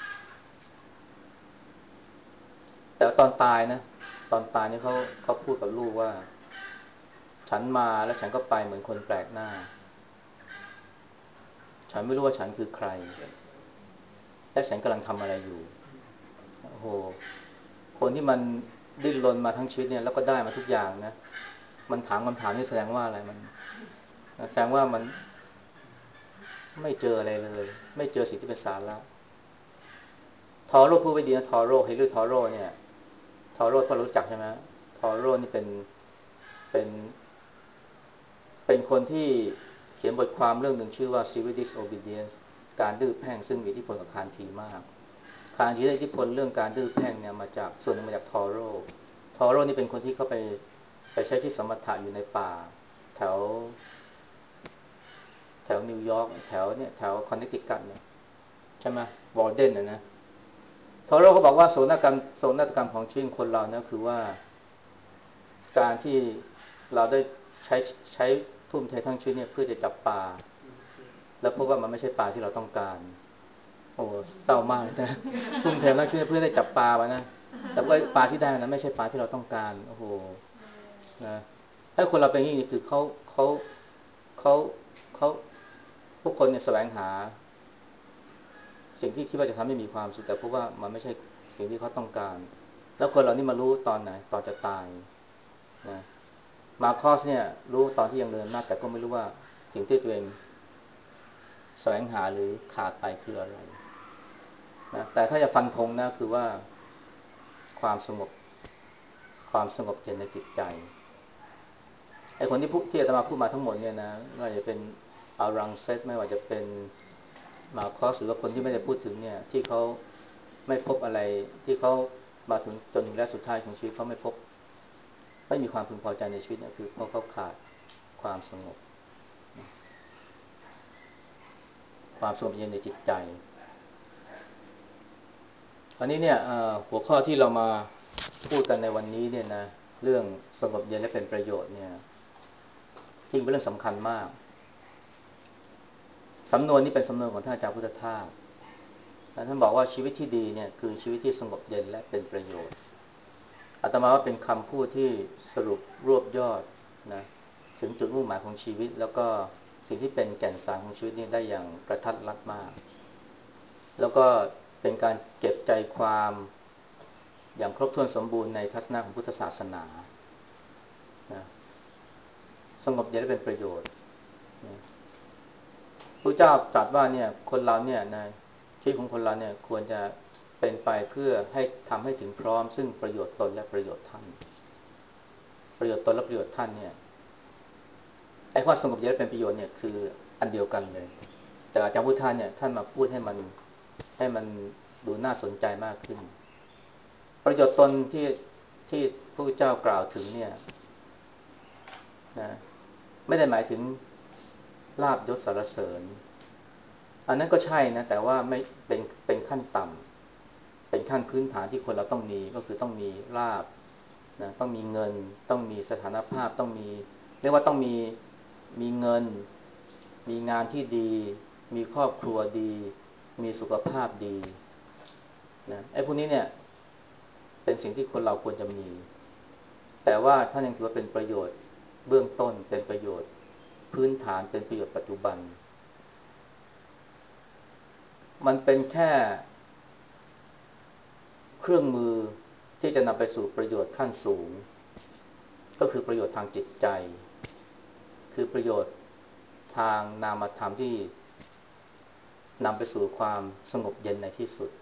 แต่ตอนตายนะตอนตายนี่เขาเขาพูดกับลูกว่าฉันมาแล้วฉันก็ไปเหมือนคนแปลกหน้าฉันไม่รู้ว่าฉันคือใครและฉันกำลังทำอะไรอยู่โอ้โหคนที่มันดิ้นรนมาทั้งชีวิตเนี่ยแล้วก็ได้มาทุกอย่างนะมันถามคำถามนี่แสดงว่าอะไรมันแสดงว่ามันไม่เจออะไรเลยไม่เจอสิ่งที่เป็นสาระทอโร่พูดไว้ดีนะทอโร่เฮลิทอโร่เนี่ยทอโร่พอรู้จักใช่ไหมทอโร่นี่เป็นเป็นเป็นคนที่เขียนบทความเรื่องหนึ่งชื่อว่า Civil Disobedience การดื้อแพ่งซึ่งมีอิทธิพลกับคานธีมากคานธีได้อิทธิพลเรื่องการดื้อแพ่งเนี่ยมาจากส่วนหนึ่งมาจากทอโร่ทอโร่นี่เป็นคนที่เขาไปไปใช้ที่สมถะอยู่ในป่าแถวแถวนิวยอร์กแถวเนี่ยแถวคอนเนตทิคัตเนี่ยใช่ไหมวอลเดนนะนะทอโร่เขาบอกว่าโศกกรรมโศกนาฏกรรมของชีวิตคนเราเนี่ยคือว่าการที่เราได้ใช้ใช้ทุ่มเททั้งชีวิตเนี่ยเพื่อจะจับปลาแล้วพบว่ามันไม่ใช่ปลาที่เราต้องการโอ้เศร้ามากนะทุ่มเททั้งชีวิตเพื่อได้จับปลามานะแต่ว่าปลาที่ได้นะไม่ใช่ปลาที่เราต้องการโอ้โหนะถ้าคนเราเป็นอย่างนี้คือเขาเขาเขาเขาพวกคนเนี่ยแสวงหาสิ่งที่คิดว่าจะทำให้มีความสุขแต่พบว่ามันไม่ใช่สิ่งที่เขาต้องการแล้วคนเรานี่มารู้ตอนไหนตอนจะตายนะมาคอสเนี่ยรู้ตอนที่ยังเดินหน้าแต่ก็ไม่รู้ว่าสิ่งที่ตัวเองแสวงหาหรือขาดไปคืออะไรนะแต่ถ้าจะฟันธงนะคือว่าความสงบความสงบเย็นในจิตใจไอ้คนที่พูดที่อาตมาพูดมาทั้งหมดเนี่ยนะไม่ว่าจะเป็นอารังเซตไม่ว่าจะเป็นมาคอสหรือว่าคนที่ไม่ได้พูดถึงเนี่ยที่เขาไม่พบอะไรที่เขามาถึงจนถึงระยะสุดท้ายของชีวิตเขาไม่พบไม่มีความพึงพอใจในชีวิตเนี่ยคือเพราะเขาขาดความสงบความสงบเย็นในจิตใจอันนี้เนี่ยหัวข้อที่เรามาพูดกันในวันนี้เนี่ยนะเรื่องสงบเย็นและเป็นประโยชน์เนี่ยที่เป็นเรื่องสำคัญมากสำนวนนี้เป็นสำนวนของท่านอาจารย์พุทธทาสท่านบอกว่าชีวิตที่ดีเนี่ยคือชีวิตที่สงบเย็นและเป็นประโยชน์อาตมาว่าเป็นคำพูดที่สรุปรวบยอดนะถึงจุดมุ่งหมายของชีวิตแล้วก็สิ่งที่เป็นแก่นสารของชีวิตนี้ได้อย่างกระทัดรัดมากแล้วก็เป็นการเก็บใจความอย่างครบถ้วนสมบูรณ์ในทัศนะของพุทธศาสนานะสงบเย็นและเป็นประโยชน์นะพระเจ้าตรัสว่าเนี่ยคนเราเนี่ยนะชีวิตของคนเราเนี่ยควรจะเป็นไปเพื่อให้ทำให้ถึงพร้อมซึ่งประโยชน์ตนและประโยชน์ท่านประโยชน์ตนและประโยชน์ท่านเนี่ยไอ้ข้อสงบเย็นและเป็นประโยชน์เนี่ยคืออันเดียวกันเลยแต่อาจารย์พุทธาเนี่ยท่านมาพูดให้มันให้มันดูน่าสนใจมากขึ้นประโยชน์ตนที่ที่พระพุทธเจ้ากล่าวถึงเนี่ยนะไม่ได้หมายถึงลาภยศสรรเสริญอันนั้นก็ใช่นะแต่ว่าไม่เป็นเป็นขั้นต่ำเป็นขั้นพื้นฐานที่คนเราต้องมีก็คือต้องมีลาภนะต้องมีเงินต้องมีสถานภาพต้องมีเรียกว่าต้องมีมีเงินมีงานที่ดีมีครอบครัวดีมีสุขภาพดีนะไอ้พวกนี้เนี่ยเป็นสิ่งที่คนเราควรจะมีแต่ว่าท่านยังถือว่าเป็นประโยชน์เบื้องต้นเป็นประโยชน์พื้นฐานเป็นประโยชน์ปัจจุบันมันเป็นแค่เครื่องมือที่จะนำไปสู่ประโยชน์ขั้นสูงก็คือประโยชน์ทางจิตใจคือประโยชน์ทางนามธรรมที่นำไปสู่ความสงบเย็นในที่สุด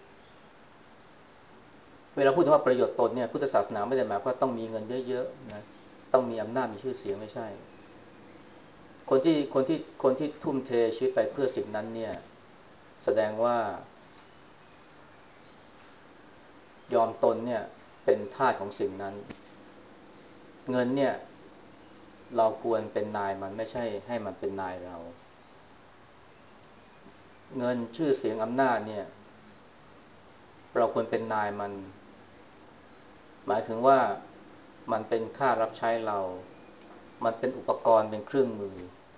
เวลาพูดถึงว่าประโยชน์ตนเนี่ยพุทธศาสนาไม่ได้หมายว่าต้องมีเงินเยอะๆนะต้องมีอำนาจมีชื่อเสียงไม่ใช่คนที่คนที่คนที่ทุ่มเทชีวิตไปเพื่อสิ่งนั้นเนี่ยแสดงว่ายอมตนเนี่ยเป็นทาสของสิ่งนั้นเงินเนี่ยเราควรเป็นนายมันไม่ใช่ให้มันเป็นนายเราเงินชื่อเสียงอำนาจเนี่ยเราควรเป็นนายมันหมายถึงว่ามันเป็นค่ารับใช้เรามันเป็นอุปกรณ์เป็นเครื่องมือ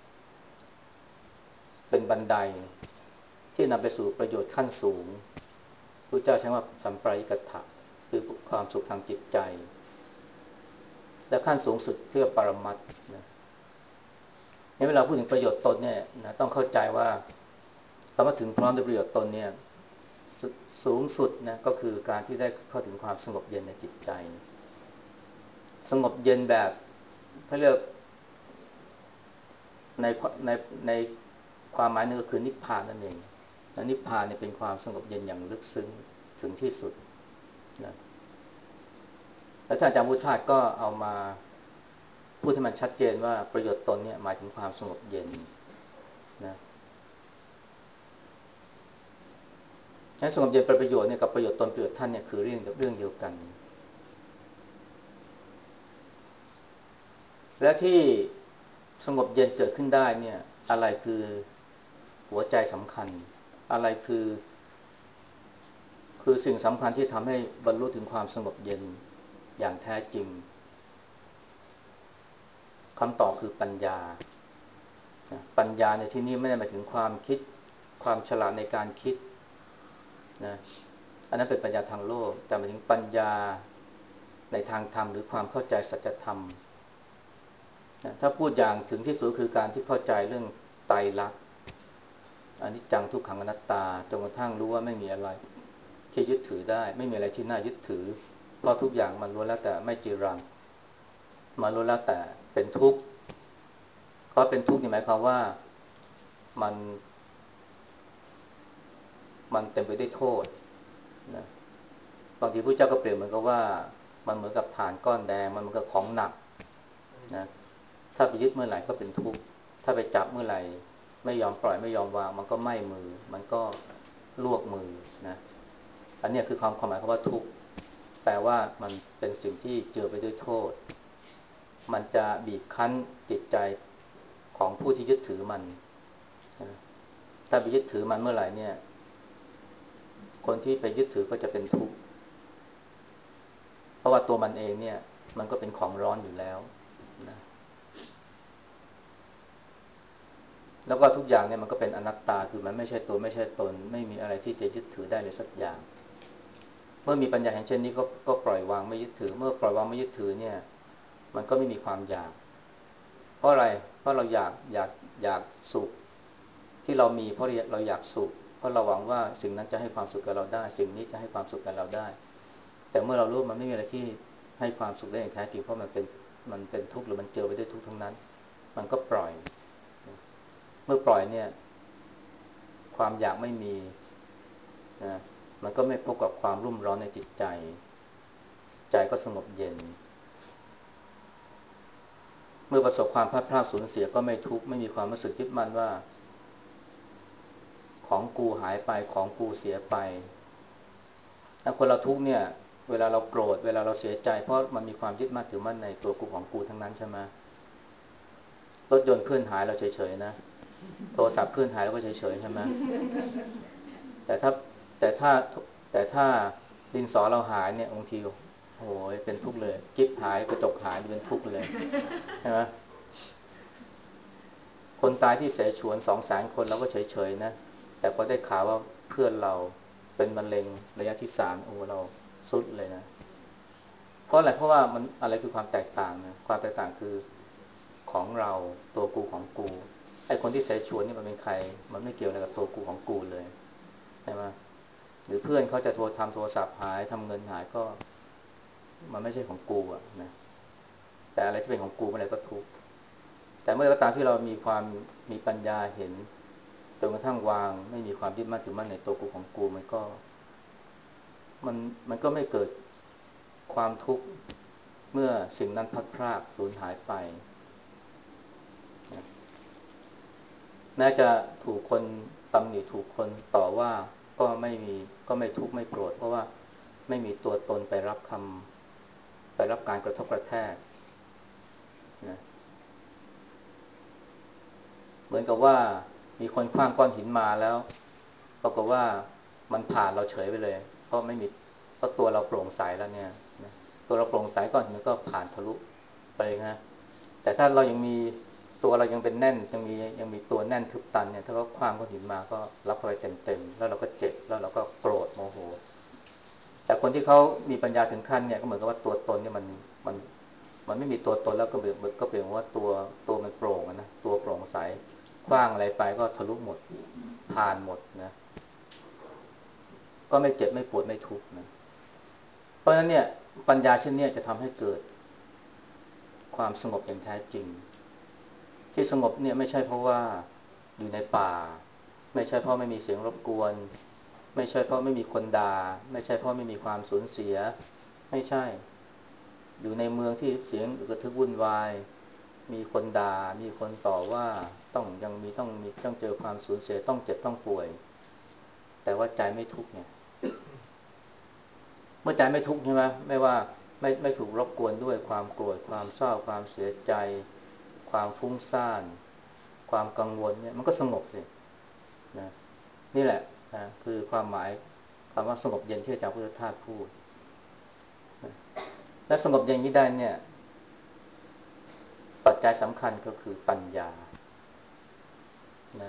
เป็นบันไดที่นำไปสู่ประโยชน์ขั้นสูงพระเจ้าใช้ว่าสัมปรายกัตถะคือความสุขทางจิตใจและขั้นสูงสุดที่เรียกปรมัตถ์นะในเวลาพูดถึงประโยชน์ตนเนี่ยนะต้องเข้าใจว่าคำว่าถึงพร้อมด้วยประโยชน์ตนเนี่ยสูงสุดนะก็คือการที่ได้เข้าถึงความสงบเย็นในจิตใจสงบเย็นแบบเขาเรียกในในในความหมายนึงก็คือนิพพานนั่นเองและนิพพานเนี่ยเป็นความสงบเย็นอย่างลึกซึ้งถึงที่สุดนะแล้วท่านอาจารย์พุทธาสก็เอามาพูดให้มันชัดเจนว่าประโยชน์ตนเนี่ยหมายถึงความสงบเย็นนะใช้สงบเย็นเป็นประโยชน์เนี่ยกับประโยชน์ตนประโยชน์ท่านเนี่ยคือเรื่องเรื่องเดียวกันและที่สงบเย็นเกิดขึ้นได้เนี่ยอะไรคือหัวใจสำคัญอะไรคือคือสิ่งสำคัญที่ทำให้บรรลุถึงความสงบเย็นอย่างแท้จริงคำตอบคือปัญญาปัญญาในที่นี้ไม่ได้หมายถึงความคิดความฉลาดในการคิดนะอันนั้นเป็นปัญญาทางโลกแต่หมายถึงปัญญาในทางธรรมหรือความเข้าใจสัจธรรมนะถ้าพูดอย่างถึงที่สุดคือการที่เข้าใจเรื่องไตรลักษณ์อนิจจังทุกขังอนัตตาจนกระทั่งรู้ว่าไม่มีอะไรที่ยึดถือได้ไม่มีอะไรที่น่ายึดถือเพราะทุกอย่างมันล้วนแล้วแต่ไม่จีรังมันล้วนแล้วแต่เป็นทุกข์เพราะเป็นทุกข์นี่หมายความว่ามันมันเต็มไปด้วยโทษนะบางทีพระเจ้าก็เปรียบเหมือนกับว่ามันเหมือนกับฐานก้อนแดงมันเหมือนกับของหนักนะถ้าไปยึดเมื่อไหร่ก็เป็นทุกข์ถ้าไปจับเมื่อไหร่ไม่ยอมปล่อยไม่ยอมวางมันก็ไหม้มือมันก็ลวกมือนะอันนี้คือความความหมายคำว่าทุกข์แปลว่ามันเป็นสิ่งที่เจือไปด้วยโทษมันจะบีบคั้นจิตใจของผู้ที่ยึดถือมันนะถ้าไปยึดถือมันเมื่อไหร่เนี่ยคนที่ไปยึดถือก็จะเป็นทุกข์เพราะว่าตัวมันเองเนี่ยมันก็เป็นของร้อนอยู่แล้วนะแล้วก็ทุกอย่างเนี่ยมันก็เป็นอนัตตาคือมันไม่ใช่ตัวไม่ใช่ตนไม่มีอะไรที่จะยึดถือได้เลยสักอย่างเมื่อมีปัญญาเห็นเช่นนี้ก็ก็ปล่อยวางไม่ยึดถือเมื่อปล่อยวางไม่ยึดถือเนี่ยมันก็ไม่มีความอยากเพราะอะไรเพราะเราอยากอยากอยากสุขที่เรามีเพราะเราอยากสุขเพราะเราหวังว่าสิ่งนั้นจะให้ความสุขกับเราได้สิ่งนี้จะให้ความสุขกับเราได้แต่เมื่อเรารู้มันไม่มีอะไรที่ให้ความสุขได้อย่างแท้จริงเพราะมันเป็นมันเป็นทุกข์หรือมันเจอไปด้วยทุกข์ทั้งนั้นมันก็ปล่อยเมื่อปล่อยเนี่ยความอยากไม่มีนะมันก็ไม่พบกับความรุ่มร้อนในจิตใจใจก็สงบเย็นเมื่อประสบความพลาดพลาดสูญเสียก็ไม่ทุกข์ไม่มีความรู้สึกยึดมั่นว่าของกูหายไปของกูเสียไปถ้าคนเราทุกข์เนี่ยเวลาเราโกรธเวลาเราเสียใจเพราะมันมีความยึดมั่นถือมั่นในตัวกูของกูทั้งนั้นใช่ไหมรถยนต์เพื่อนหายเราเฉยๆนะโทรศัพท์เพื่อนหายเราก็เฉยๆใช่ไหมแต่ถ้าแต่ถ้าแต่ถ้าดินสอเราหายเนี่ยบางทีโอ้ยเป็นทุกข์เลยกิ๊บหายกระจกหายเป็นทุกข์เลยใช่ไหมคนตายที่เสฉวนสองแสนคนเราก็เฉยๆนะแต่พอได้ข่าวว่าเพื่อนเราเป็นมะเร็งระยะที่สามโอ้เราสุดเลยนะเพราะอะไรเพราะว่ามันอะไรคือความแตกต่างนะความแตกต่างคือของเราตัวกูของกูไอ้คนที่เสฉวนนี่มันเป็นใครมันไม่เกี่ยวอะไรกับตัวกูของกูเลยใช่ไหมหรือเพื่อนเขาจะโทรทำโทรศัพท์หายทำเงินหายก็มันไม่ใช่ของกูอะนะแต่อะไรที่เป็นของกูเมื่อไหร่ก็ทุกข์แต่เมื่อก็ตามที่เรามีความมีปัญญาเห็นจนกระทั่งวางไม่มีความยึดมั่นถือมั่นในตัวกูของกูมันก็มันมันก็ไม่เกิดความทุกข์เมื่อสิ่งนั้นพลัดพรากสูญหายไปแม้จะถูกคนตำหนิถูกคนต่อว่าก็ไม่มีก็ไม่ทุกข์ไม่โกรธเพราะว่าไม่มีตัวตนไปรับคไปรับการกระทบกระแทกนะเหมือนกับว่ามีคนขว้างก้อนหินมาแล้วปรากฏว่ามันผ่านเราเฉยไปเลยเพราะไม่มีเพราะตัวเราโปร่งใสแล้วเนี่ยนะตัวเราโปร่งใสก้อนหินก็ผ่านทะลุไปนะแต่ถ้าเรายังมีตัวเรายังเป็นแน่นยังมียังมีตัวแน่นทึบตันเนี่ยถ้าเขาขว้างก้อนหินมาก็รับเข้าไปเต็มๆแล้วเราก็เจ็บแล้วเราก็โกรธโมโหแต่คนที่เขามีปัญญาถึงขั้นเนี่ยก็เหมือนกับว่าตัวตนเนี่ยมันมันมันไม่มีตัวตนแล้วก็เปลี่ยนก็เปลี่ยนว่าตัวตัวมันโปร่งนะตัวโปร่งใสขว้างอะไรไปก็ทะลุหมดผ่านหมดนะก็ไม่เจ็บไม่ปวดไม่ทุกข์นะเพราะฉะนั้นเนี่ยปัญญาเช่นนี้จะทำให้เกิดความสงบอย่างแท้จริงที่สงบเนี่ยไม่ใช่เพราะว่าอยู่ในป่าไม่ใช่เพราะไม่มีเสียงรบกวนไม่ใช่เพราะไม่มีคนด่าไม่ใช่เพราะไม่มีความสูญเสียไม่ใช่อยู่ในเมืองที่เสียงอึกระทึกวุ่นวายมีคนด่ามีคนต่อว่าต้องยังมีต้องมีต้องเจอความสูญเสียต้องเจ็บต้องป่วยแต่ว่าใจไม่ทุกข์เนี่ยเมื่อใจไม่ทุกข์ใช่ไหมไม่ว่าไม่ไม่ถูกรบกวนด้วยความโกรธความเศร้าความเสียใจความฟุ้งซ่านความกังวลเนี่ยมันก็สงบสินะนี่แหละนะคือความหมายคำว่าสงบเย็นที่อาจารย์พุทธทาสพูดนะและสงบเย็นนี้ได้เนี่ยปัจจัยสำคัญก็คือปัญญานะ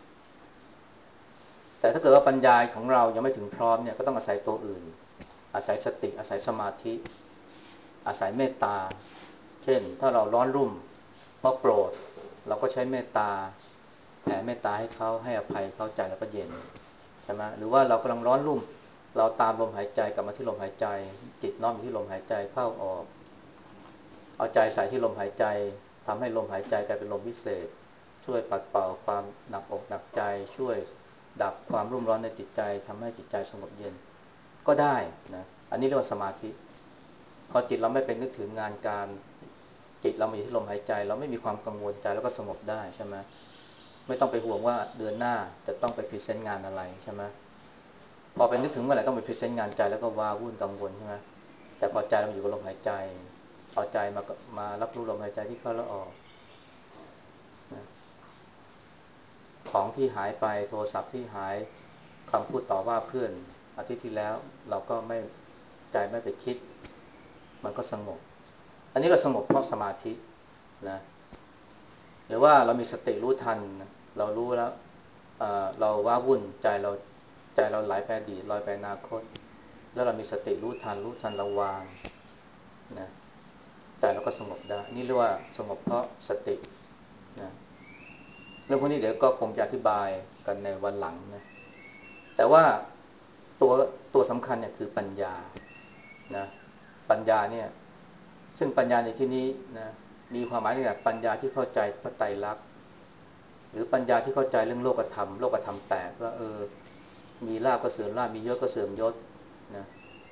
แต่ถ้าเกิดว่าปัญญาของเรายังไม่ถึงพร้อมเนี่ยก็ต้องอาศัยตัวอื่นอาศัยสติอาศัยสมาธิอาศัยเมตตาเช่นถ้าเราร้อนรุ่มเพราะโกรธเราก็ใช้เมตตาแผ่เมตตาให้เขาให้อภัยเขาใจแล้วก็เย็นใช่ไหมหรือว่าเรากำลังร้อนรุ่มเราตามลมหายใจกลับมาที่ลมหายใจจิตน้อมอยู่ที่ลมหายใจเข้าออกเอาใจใส่ที่ลมหายใจทำให้ลมหายใจกลายเป็นลมพิเศษช่วยปัดเป่าความหนักอกหนักใจช่วยดับความรุ่มร้อนในจิตใจทำให้จิตใจสงบเย็นก็ได้นะอันนี้เรียกว่าสมาธิพอจิตเราไม่เป็นนึกถึงงานการจิตเรามาอยู่ที่ลมหายใจเราไม่มีความกังวลใจแล้วก็สงบได้ใช่ไหมไม่ต้องไปห่วงว่าเดือนหน้าจะต้องไปพรีเซนต์งานอะไรใช่ไหมพอไปนึกถึงเมื่อไหร่ต้องไปพรีเซนต์งานใจแล้วก็ว้าวุ่นกังวลใช่ไหมแต่พอใจเราอยู่กับลมหายใจเอาใจมามารับรู้ลมหายใจที่เข้าและออกนะของที่หายไปโทรศัพท์ที่หายคำพูดต่อว่าเพื่อนอาทิตย์ที่แล้วเราก็ไม่ใจไม่ไปคิดมันก็สงบอันนี้เราสงบเพราะสมาธินะหรือว่าเรามีสติรู้ทันเรารู้แล้วเเราว้าวุ่นใจเราใจเราไหลไปอดีตลอยไปอนาคตแล้วเรามีสติรู้ทันรู้ทันระวางนะใจเราก็สงบได้นี่เรียกว่าสงบเพราะสตินะเรื่องพวกนี้เดี๋ยวก็คงจะอธิบายกันในวันหลังนะแต่ว่าตัวตัวสำคัญเนี่ยคือปัญญานะปัญญาเนี่ยซึ่งปัญญาในที่นี้นะมีความหมายในแบบปัญญาที่เข้าใจพระไตรลักษณ์หรือปัญญาที่เข้าใจเรื่องโลกธรรมโลกธรรมแปดว่าเออมีลาภก็เสื่อมลาภมียศก็เสื่อมยศนะ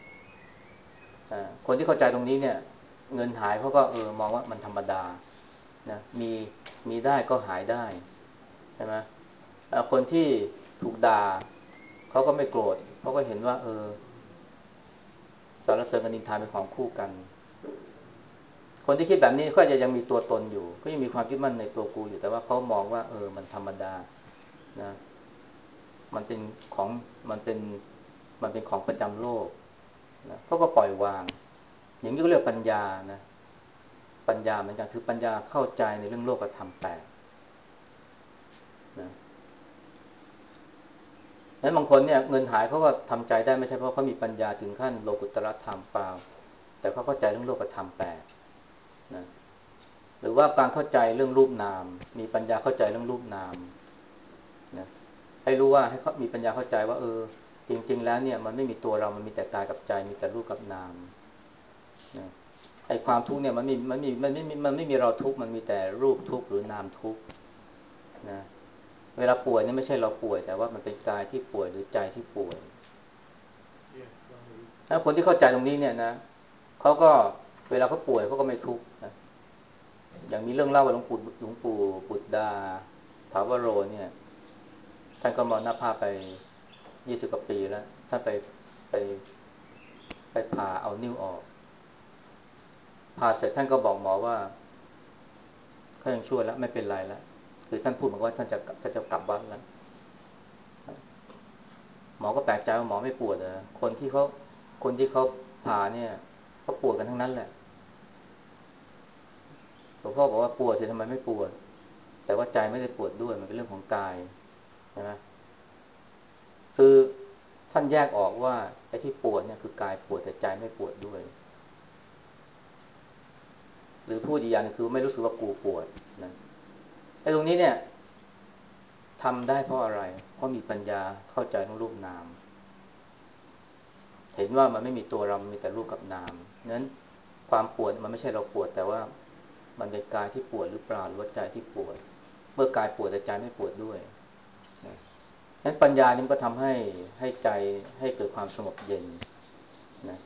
คนที่เข้าใจตรงนี้เนี่ยเงินหายเขาก็เออมองว่ามันธรรมดานะมีมีได้ก็หายได้ใช่ไหมคนที่ถูกด่าเขาก็ไม่โกรธเขาก็เห็นว่าเออสรรเสริญกับนินทาเป็นของคู่กันคนที่คิดแบบนี้ก็จะยังมีตัวตนอยู่ก็ยังมีความยึดมั่นในตัวกูอยู่แต่ว่าเขามองว่าเออมันธรรมดานะมันเป็นของมันเป็นมันเป็นของประจำโลกนะเขาก็ปล่อยวางอย่างนี้ก็เรียกปัญญานะปัญญาเหมือนกันคือปัญญาเข้าใจในเรื่องโลกธรรมแปดนะแล้วบางคนเนี่ยเงินหายเขาก็ทำใจได้ไม่ใช่เพราะเขามีปัญญาถึงขั้นโลกุตตรธรรมเปล่าแต่เขาเข้าใจเรื่องโลกธรรมแปดนะหรือว่าการเข้าใจเรื่องรูปนามมีปัญญาเข้าใจเรื่องรูปนามนะให้รู้ว่าให้เขามีปัญญาเข้าใจว่าเออจริงๆแล้วเนี่ยมันไม่มีตัวเรามันมีแต่กายกับใจมีแต่รูปกับนามนะไอ้ความทุกข์เนี่ยมันมีมันมีมันไม่มีมันไม่มีเราทุกข์มันมีแต่รูปทุกข์หรือนามทุกข์นะเวลาป่วยนี่ไม่ใช่เราป่วยแต่ว่ามันเป็นกายที่ป่วยหรือใจที่ป่วยถ้าคนที่เข้าใจตรงนี้เนี่ยนะเขาก็เวลาเขาป่วยเขาก็ไม่ทุกข์นะอย่างมีเรื่องเล่าว่าหลวงปู่หลวงปู่บุตรดาถาวโรเนี่ยท่านก็มรณภาพไปยี่สิบกว่าปีแล้วท่านไปไปไปผ่าเอานิ้วออกผ่าเสร็จท่านก็บอกหมอว่าเขายังช่วยแล้วไม่เป็นไรแล้วคือท่านพูดเหมือนว่าท่านจะท่านจะกลับบ้านแล้วหมอก็แปลกใจว่าหมอไม่ปวดเหรอคนที่เขาคนที่เขาผ่าเนี่ยเขาปวดกันทั้งนั้นแหละหลวงพ่อบอกว่าปวดสิทำไมไม่ปวดแต่ว่าใจไม่ได้ปวดด้วยมันเป็นเรื่องของกายใช่ไหมคือท่านแยกออกว่าไอ้ที่ปวดเนี่ยคือกายปวดแต่ใจไม่ปวดด้วยหรือพูดอีกอย่างนึงคือไม่รู้สึกว่ากูปวดนะไอ้ตรงนี้เนี่ยทำได้เพราะอะไรเพราะมีปัญญาเข้าใจเรื่องรูปนามเห็นว่ามันไม่มีตัวเรามีแต่รูปกับนามนั้นความปวดมันไม่ใช่เราปวดแต่ว่ามันเป็นกายที่ปวดหรือเปล่าหรือว่าใจที่ปวดเมื่อกายปวดแต่ใจไม่ปวดด้วยนะนั้นปัญญานี่มันก็ทำให้ให้ใจให้เกิดความสงบเย็นนะ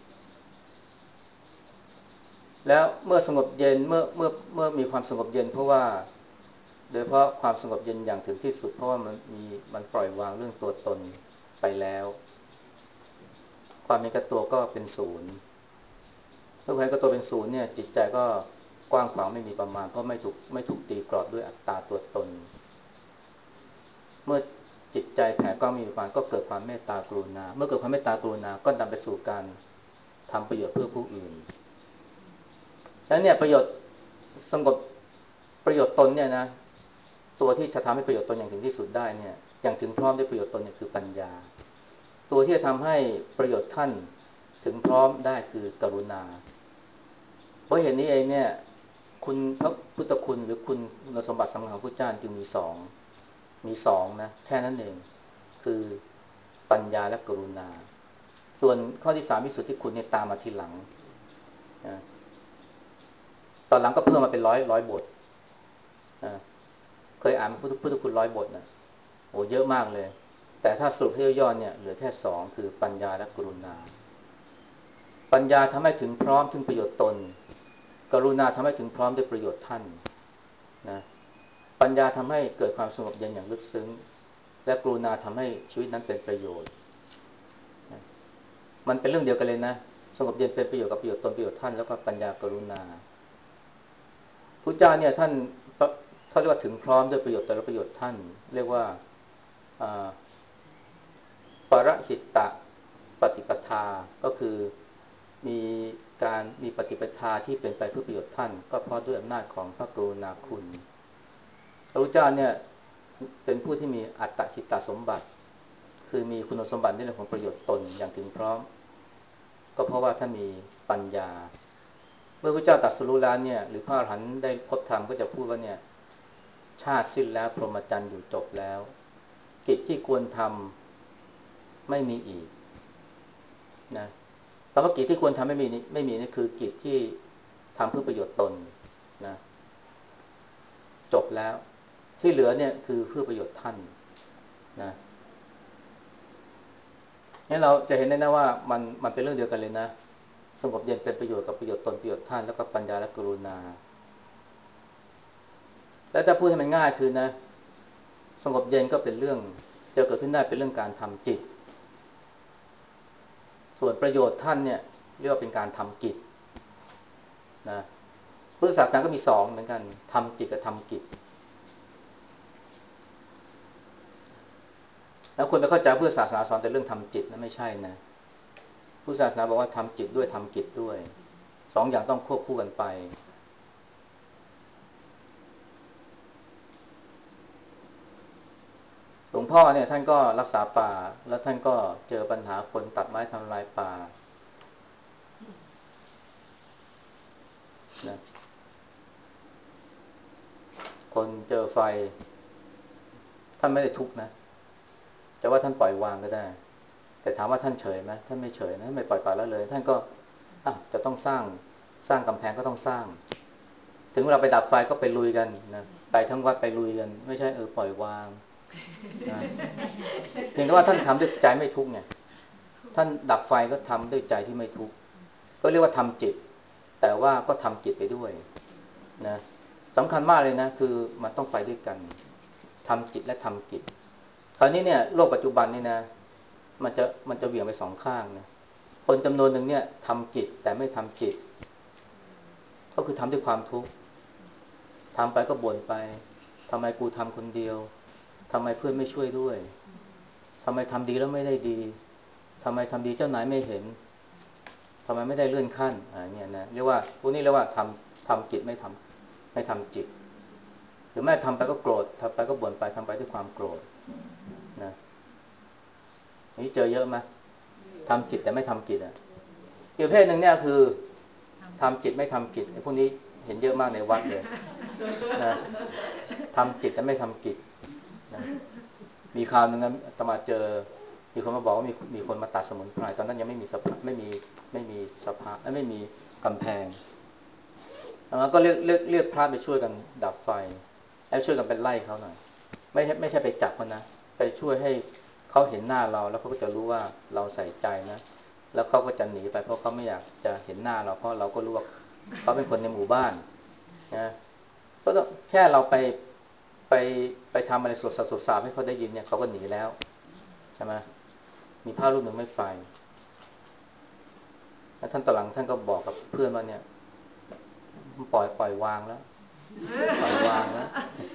แล้วเมื่อสงบเย็นเมื่อเมื่อเมื่อมีความสงบเย็นเพราะว่าโดยเพราะความสงบเย็นอย่างถึงที่สุดเพราะว่ามันมีมันปล่อยวางเรื่องตัวตนไปแล้วความเป็นกับตัวก็เป็นศูนย์เมื่อความเป็นกับตัวเป็นศูนย์เนี่ยจิตใจก็กว้างขวางไม่มีประมาณเพราะไม่ถูกไม่ถูกตีกรอบด้วยอัตตาตัวตนเมื่อจิตใจแผ่กว้างมีประมาณก็เกิดความเมตตากรุณาเมื่อเกิดความเมตตากรุณาก็นำไปสู่การทำประโยชน์เพื่อผู้อื่นแล้วเนี่ยประโยชน์สงบประโยชน์ตนเนี่ยนะตัวที่จะทำให้ประโยชน์ตนอย่างถึงที่สุดได้เนี่ยอย่างถึงพร้อมด้วยประโยชน์ตนเนี่ยคือปัญญาตัวที่จะทำให้ประโยชน์ท่านถึงพร้อมได้คือกรุณาเพราะเหตุนี้เองเนี่ยคุณพระพุทธคุณหรือคุณสมบัติสำคัญของพระเจ้าจึงมีสองมีสองนะแค่นั้นเองคือปัญญาและกรุณาส่วนข้อที่สามวิสุทธิคุณเนี่ยตามมาทีหลังนะตอนหลังก็เพิ่มมาเป็นร้อยร้อยบทนะเคยอ่านพุทธพุทธคุณร้อยบทนะโอ้เยอะมากเลยแต่ถ้าสรุปให้ย่อๆเนี่ยเหลือแค่สองคือปัญญาและกรุณาปัญญาทำให้ถึงพร้อมถึงประโยชน์ตนกรุณาทำให้ถึงพร้อมด้วยประโยชน์ท่านนะปัญญาทำให้เกิดความสงบเย็นอย่างลึกซึ้งและกรุณาทำให้ชีวิตนั้นเป็นประโยชน์นะมันเป็นเรื่องเดียวกันเลยนะสงบเย็นเป็นประโยชน์กับประโยชน์ตนประโยชน์ท่านแล้วก็ปัญญากรุณาพุทธเจ้าเนี่ยท่านเขาเรียกว่าถึงพร้อมด้วยประโยชน์ตนและประโยชน์ท่านเรียกว่าปรหิตตปฏิปทาก็คือมีการมีปฏิปทาที่เป็นไปเพื่อประโยชน์ท่านก็เพราะด้วยอำนาจของพระกรุณาคุณพระพุทธเจ้าเนี่ยเป็นผู้ที่มีอัตตหิตสมบัติคือมีคุณสมบัติในเรื่องของประโยชน์ตนอย่างถึงพร้อมก็เพราะว่าท่านมีปัญญาเมื่อพระเจ้าตรัสรู้แล้วเนี่ยหรือพระอรหันต์ได้พบธรรมก็จะพูดว่าเนี่ยชาติสิ้นแล้วพรหมจรรย์อยู่จบแล้วกิจที่ควรทำไม่มีอีกนะคำว่ากิจที่ควรทำไม่มีไม่มีนี่คือกิจที่ทำเพื่อประโยชน์ตนนะจบแล้วที่เหลือเนี่ยคือเพื่อประโยชน์ท่านนะนี่เราจะเห็นได้นะว่ามันมันเป็นเรื่องเดียวกันเลยนะสงบเย็นเป็นประโยชน์กับประโยชน์ตนประโยชน์ท่านแล้วก็ปัญญาและกรุณาแล้วถ้าพูดให้มันง่ายคือนะสงบเย็นก็เป็นเรื่องจะเกิดขึ้นได้เป็นเรื่องการทำจิตส่วนประโยชน์ท่านเนี่ยเรียกว่าเป็นการทำกิจนะพุทธศาสนาก็มีสองเหมือนกันทำจิตกับทำกิจแล้วคนไปเข้าใจพุทธศาสนาสอนแต่เรื่องทำจิตนะไม่ใช่นะพุทธศาสนาบอกว่าทำจิตด้วยทำกิจด้วยสองอย่างต้องควบคู่กันไปหลวงพ่อเนี่ยท่านก็รักษาป่าแล้วท่านก็เจอปัญหาคนตัดไม้ทำลายป่านะคนเจอไฟท่านไม่ได้ทุกข์นะแต่ว่าท่านปล่อยวางก็ได้แต่ถามว่าท่านเฉยไหมท่านไม่เฉยนะไม่ปล่อยปละละเลยท่านก็จะต้องสร้างสร้างกำแพงก็ต้องสร้างถึงเวลาไปดับไฟก็ไปลุยกันนะไปทั้งวัดไปลุยกันไม่ใช่เออปล่อยวางนะเพียงแต่ว่าท่านทำด้วยใจไม่ทุกข์ไงท่านดับไฟก็ทำด้วยใจที่ไม่ทุกข์ก็เรียกว่าทำจิตแต่ว่าก็ทำจิตไปด้วยนะสำคัญมากเลยนะคือมันต้องไปด้วยกันทำจิตและทำกิจคราวนี้เนี่ยโลกปัจจุบันนี่นะมันจะมันจะเหวี่ยงไปสองข้างนะคนจำนวนหนึ่งเนี่ยทำกิจแต่ไม่ทำจิตก็คือทำด้วยความทุกข์ทำไปก็บ่นไปทำไมกูทำคนเดียวทำไมเพื่อนไม่ช่วยด้วยทำไมทำดีแล้วไม่ได้ดีทำไมทำดีเจ้านายไม่เห็นทำไมไม่ได้เลื่อนขั้นอะไรเงี้ยนะเรียกว่าพวกนี้เรียกว่าทำทำจิตไม่ทำไม่ทำจิตหรือแม่ทำไปก็โกรธทำไปก็บ่นไปทำไปด้วยความโกรธนะนี่เจอเยอะไหมทำจิตแต่ไม่ทำกิจอ่ะอีกประเภทหนึ่งเนี่ยคือทำจิตไม่ทำกิจไอ้พวกนี้เห็นเยอะมากในวัดเลยนะทำจิตแต่ไม่ทำกิจนะมีคราวนึงนะตมาเจอมีคนมาบอกว่ามีมีคนมาตัดสมุนไพรตอนนั้นยังไม่มีสภาไม่มีไม่มีสภาไม่มีกำแพงแล้วก็เรียกเรียกเรียกพระไปช่วยกันดับไฟแล้วช่วยกันไปไล่เขาหน่อยไม่ใช่ไม่ใช่ไปจับเขานะไปช่วยให้เขาเห็นหน้าเราแล้วเขาก็จะรู้ว่าเราใส่ใจนะแล้วเขาก็จะหนีไปเพราะเขาไม่อยากจะเห็นหน้าเราเพราะเราก็รู้ว่าเขาเป็นคนในหมู่บ้านนะก็แค่เราไปไปไปทำอะไรสวดสวดสาบให้เขาได้ยินเนี่ยเขาก็หนีแล้วใช่ไหมมีพระรูปหนึ่งไม่ไปแล้วท่านตะหลังท่านก็บอกกับเพื่อนว่าเนี่ยปล่อยปล่อยวางแล้วปล่อยวางแล้ว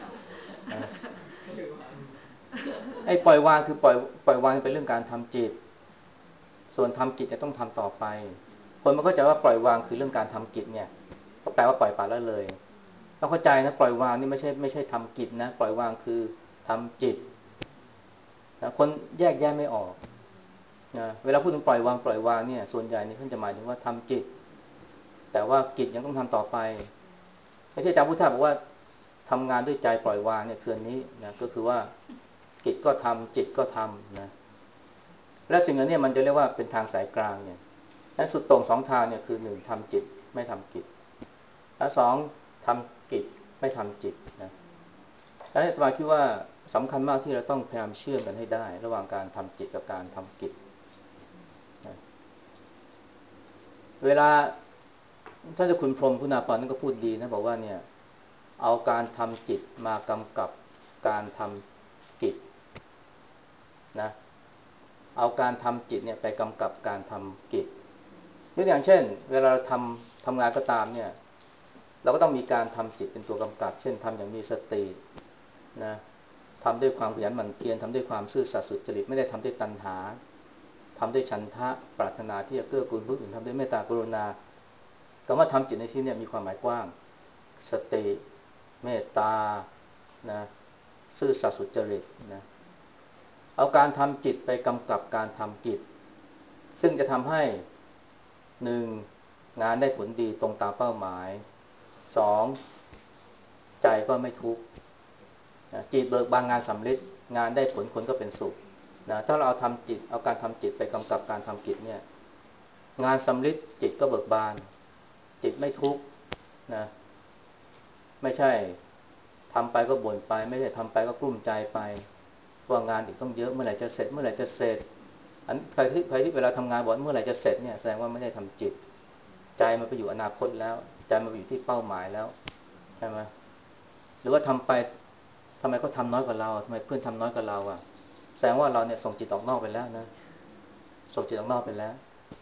ไอ้ปล่อยวางคือปล่อยปล่อยวางเป็นเรื่องการทำจิตส่วนทำกิจจะต้องทำต่อไปคนมันก็จะว่าปล่อยวางคือเรื่องการทำกิจเนี่ยก็แปลว่าปล่อยปละละเลยต้องเข้าใจนะปล่อยวางนี่ไม่ใช่ไม่ใช่ทำกิจนะปล่อยวางคือทำจิตนะคนแยกแยะไม่ออกนะเวลาพูดถึงปล่อยวางปล่อยวางเนี่ยส่วนใหญ่นี่ท่านจะหมายถึงว่าทำจิตแต่ว่ากิจยังต้องทำต่อไปที่อาจารย์พุทธาบอกว่าทำงานด้วยใจปล่อยวางเนี่ยคืออันนี้นะก็คือว่ากิจก็ทำจิตก็ทำนะและสิ่งนี้มันจะเรียกว่าเป็นทางสายกลางเนี่ยและสุดตรงสองทางเนี่ยคือหนึ่งทำจิตไม่ทำกิจและสองทำกิจไม่ทำจิตนะและอาตมาคิดว่าสำคัญมากที่เราต้องพยายามเชื่อมกันให้ได้ระหว่างการทำจิตกับการทำกิจนะเวลาท่านเจ้าคุณพรหมคุณาภรณ์นั่นก็พูดดีนะบอกว่าเนี่ยเอาการทำจิตมากำกับการทำกิจนะเอาการทำจิตเนี่ยไปกำกับการทำกิจยกอย่างเช่นเวลาเราทำทำงานก็ตามเนี่ยเราก็ต้องมีการทำจิตเป็นตัวกำกับเช่นทำอย่างมีสตินะทำด้วยความขยันหมั่นเพียรทำด้วยความซื่อสัตย์สุจริตไม่ได้ทำด้วยตัณหาทำด้วยฉันทะปรารถนาที่จะเกื้อกูลผู้อื่นทำด้วยเมตตากรุณาคำว่าทำจิตในที่นี้มีความหมายกว้างสติเมตตานะซื่อสัตย์สุจริตนะเอาการทำจิตไปกำกับการทำกิจซึ่งจะทำให้หนึ่งงานได้ผลดีตรงตามเป้าหมายสองใจก็ไม่ทุกข์นะจิตเบิกบานงานสำเร็จงานได้ผลคนก็เป็นสุขนะถ้าเราเอาทำจิตเอาการทำจิตไปกำกับการทำกิจเนี่ยงานสำเร็จจิตก็เบิกบานจิตไม่ทุกข์นะไม่ใช่ทำไปก็บ่นไปไม่ใช่ทำไปก็กลุ้มใจไปว่างานอีกต้องเยอะเมื่อไหร่จะเสร็จเมื่อไหร่จะเสร็จอันใครที่ใครที่เวลาทำงานบอกเมื่อไหร่จะเสร็จเนี่ยแสดงว่าไม่ได้ทำจิตใจมันไปอยู่อนาคตแล้วใจมันไปอยู่ที่เป้าหมายแล้วใช่ไหมหรือว่าทำไปทำไมเขาทำน้อยกว่าเราทำไมเพื่อนทำน้อยกว่าเราอ่ะแสดงว่าเราเนี่ยส่งจิตออกนอกไปแล้วนะส่งจิตออกนอกไปแล้ว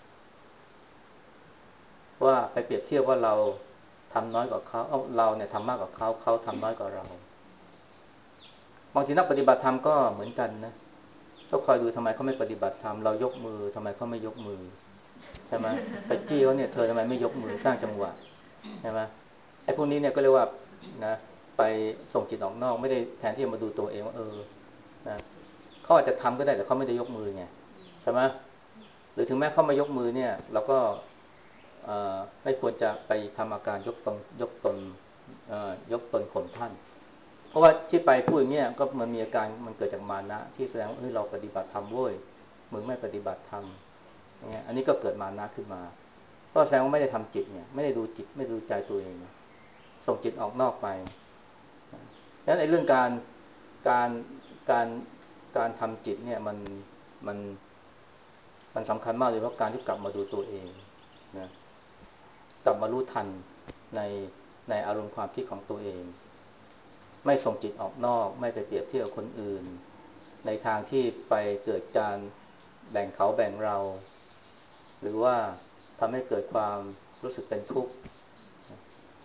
ว่าไปเปรียบเทียบว่าเราทำน้อยกว่าเขาเอาเราเนี่ยทำมากกว่าเขาเขาทำน้อยกว่าเราบางทีนักปฏิบัติธรรมก็เหมือนกันนะก็คอยดูทำไมเขาไม่ปฏิบัติธรรมเรายกมือทำไมเขาไม่ยกมือใช่ไหมไปจี้เขาเนี่ยเธอทำไมไม่ยกมือสร้างจังหวะใช่ไหมไอ้พวกนี้เนี่ยก็เรียกว่านะไปส่งจิตออกนอกไม่ได้แทนที่จะมาดูตัวเองว่าเออนะเขาอาจจะทำก็ได้แต่เขาไม่ได้ยกมือไงใช่ไหมหรือถึงแม้เขามายกมือเนี่ยเราก็ไม่ควรจะไปทำอาการยกตนยกตนยกตนข่มท่านเพราะว่าที่ไปพูดอย่างนี้ก็มันมีอาการมันเกิดจากมานะที่แสดงว่าเฮ้ยเราปฏิบัติธรรมเว้ยมึงไม่ปฏิบัติธรรมเนี่ยอันนี้ก็เกิดมานะขึ้นมาก็แสดงว่าไม่ได้ทำจิตเนี่ยไม่ได้ดูจิตไม่ดูใจตัวเองส่งจิตออกนอกไปดังนั้นในเรื่องการการการการทำจิตเนี่ยมันมันมันสำคัญมากเลยเพราะการที่กลับมาดูตัวเองนะกลับมารู้ทันในในอารมณ์ความคิดของตัวเองไม่ส่งจิตออกนอกไม่ไปเปรียบเทียบกับคนอื่นในทางที่ไปเกิดการแบ่งเขาแบ่งเราหรือว่าทำให้เกิดความรู้สึกเป็นทุกข์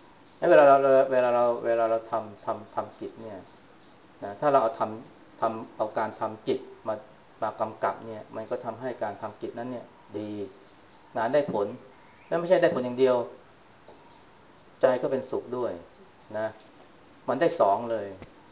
เวลาเราเวลาเราเวลาเราทำทำทำจิตเนี่ยนะถ้าเราเอาทำทำเอาการทำจิตมามากำกับเนี่ยมันก็ทำให้การทำจิตนั้นเนี่ยดีงานได้ผลแล้วไม่ใช่ได้ผลอย่างเดียวใจก็เป็นสุขด้วยนะมันได้สองเลย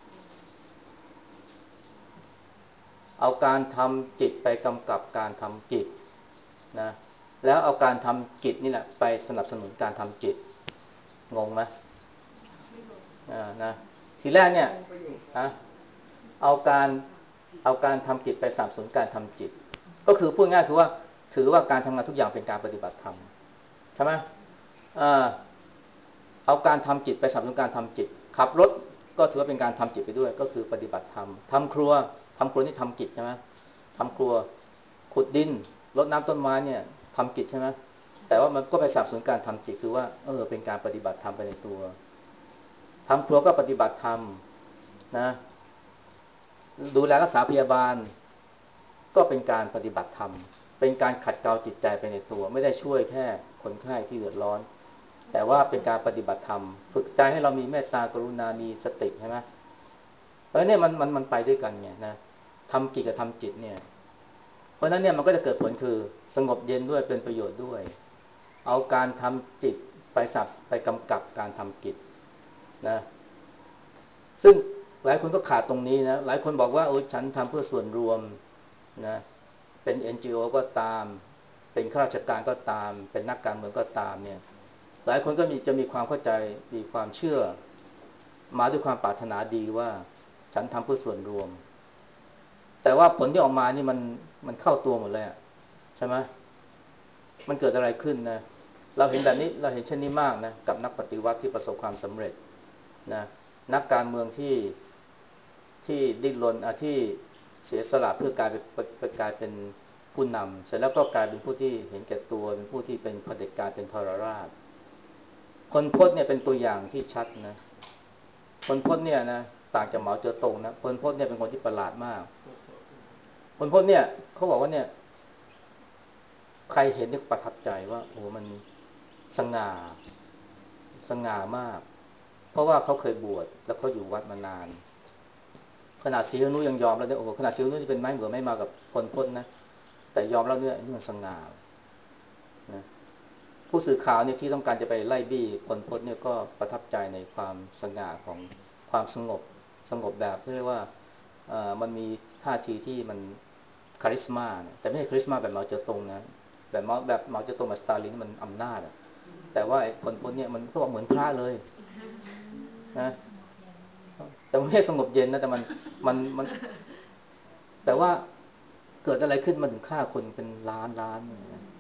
เอาการทำจิตไปกำกับการทำจิตนะแล้วเอาการทำจิตนี่แหละไปสนับสนุนการทำจิตงงไหมอ่านะทีแรกเนี่ยนะเอาการเอาการทำจิตไปสนับสนุนการทำจิตก็คือพูดง่ายคือว่าถือว่าการทำงานทุกอย่างเป็นการปฏิบัติธรรมใช่ไหมอ่าเอาการทำจิตไปสนับสนุนการทำจิตขับรถก็ถือว่าเป็นการทำจิตไปด้วยก็คือปฏิบัติธรรมทำครัวทำครัวนี่ทำจิตใช่ไหมทำครัวขุดดินรดน้ำต้นไม้เนี่ยทำจิตใช่ไหมแต่ว่ามันก็ไปสนับสนุนการทำจิตคือว่าเออเป็นการปฏิบัติธรรมไปในตัวทำครัวก็ปฏิบัติธรรมนะดูแลรักษาพยาบาลก็เป็นการปฏิบัติธรรมเป็นการขัดเกลาจิตใจไปในตัวไม่ได้ช่วยแค่คนไข้ที่เดือดร้อนแต่ว่าเป็นการปฏิบัติธรรมฝึกใจให้เรามีเมตตากรุณามีสติใช่ไหมเพราะเนี่ยมันมันมันไปด้วยกันไงนะทำจิตกับทำจิตเนี่ยเพราะนั้นเนี่ยมันก็จะเกิดผลคือสงบเย็นด้วยเป็นประโยชน์ด้วยเอาการทำจิตไปสับไปกำกับการทำจิตนะซึ่งหลายคนก็ขาดตรงนี้นะหลายคนบอกว่าโอ้ฉันทำเพื่อส่วนรวมนะเป็น เอ็น จี โอ ก็ตามเป็นข้าราชการก็ตามเป็นนักการเมืองก็ตามเนี่ยหลายคนก็มีจะมีความเข้าใจมีความเชื่อมาด้วยความปรารถนาดีว่าฉันทำเพื่อส่วนรวมแต่ว่าผลที่ออกมานี่มันมันเข้าตัวหมดเลยใช่ไหมมันเกิดอะไรขึ้นนะเราเห็นแบบนี้เราเห็นเช่นนี้มากนะกับนักปฏิวัติที่ประสบความสำเร็จนะนักการเมืองที่ที่ดิ้นรนอ่ะที่เสียสละเพื่อกลายเป็นกลายเป็นผู้นำเสร็จแล้วก็กลายเป็นผู้ที่เห็นแก่ตัวเป็นผู้ที่เป็นเผด็จการเป็นทรราชพลพจน์เนี่ยเป็นตัวอย่างที่ชัดนะพลพจน์เนี่ยนะต่างจากเหมาเจ๋อตงนะพลพจน์เนี่ยเป็นคนที่ประหลาดมากพลพจน์เนี่ยเขาบอกว่าเนี่ยใครเห็นเนี่ยประทับใจว่าโอ้มันสง่าสง่ามากเพราะว่าเขาเคยบวชแล้วเขาอยู่วัดมานานขนาดศรีหนุยังยอมแล้วเนี่ยโอ้โหขนาดศรีหนุที่เป็นไม้เหมือไม่มากับพลพจน์นะแต่ยอมแล้วเนี่ยนี่มันสง่านะผู้สื่อข่าวเนี่ยที่ต้องการจะไปไล่บี้พลพจน์เนี่ยก็ประทับใจในความสง่าของความสงบสงบแบบเรียกว่าเอ่อมันมีท่าทีที่มันคาริสมาแต่ไม่ใช่คาริสมาแบบเหมาเจ๋อตงนะแบบเหมาแบบเหมาเจ๋อตงแบบสตาลินมันอำนาจแต่ว่าไอ้พลพจน์เนี่ยมันก็บอกเหมือนพระเลยนะแต่ไม่ใช่สงบเย็นนะแต่มันมันมันแต่ว่าเกิดอะไรขึ้นมาถึงฆ่าคนเป็นล้านล้านเนี่ยนะ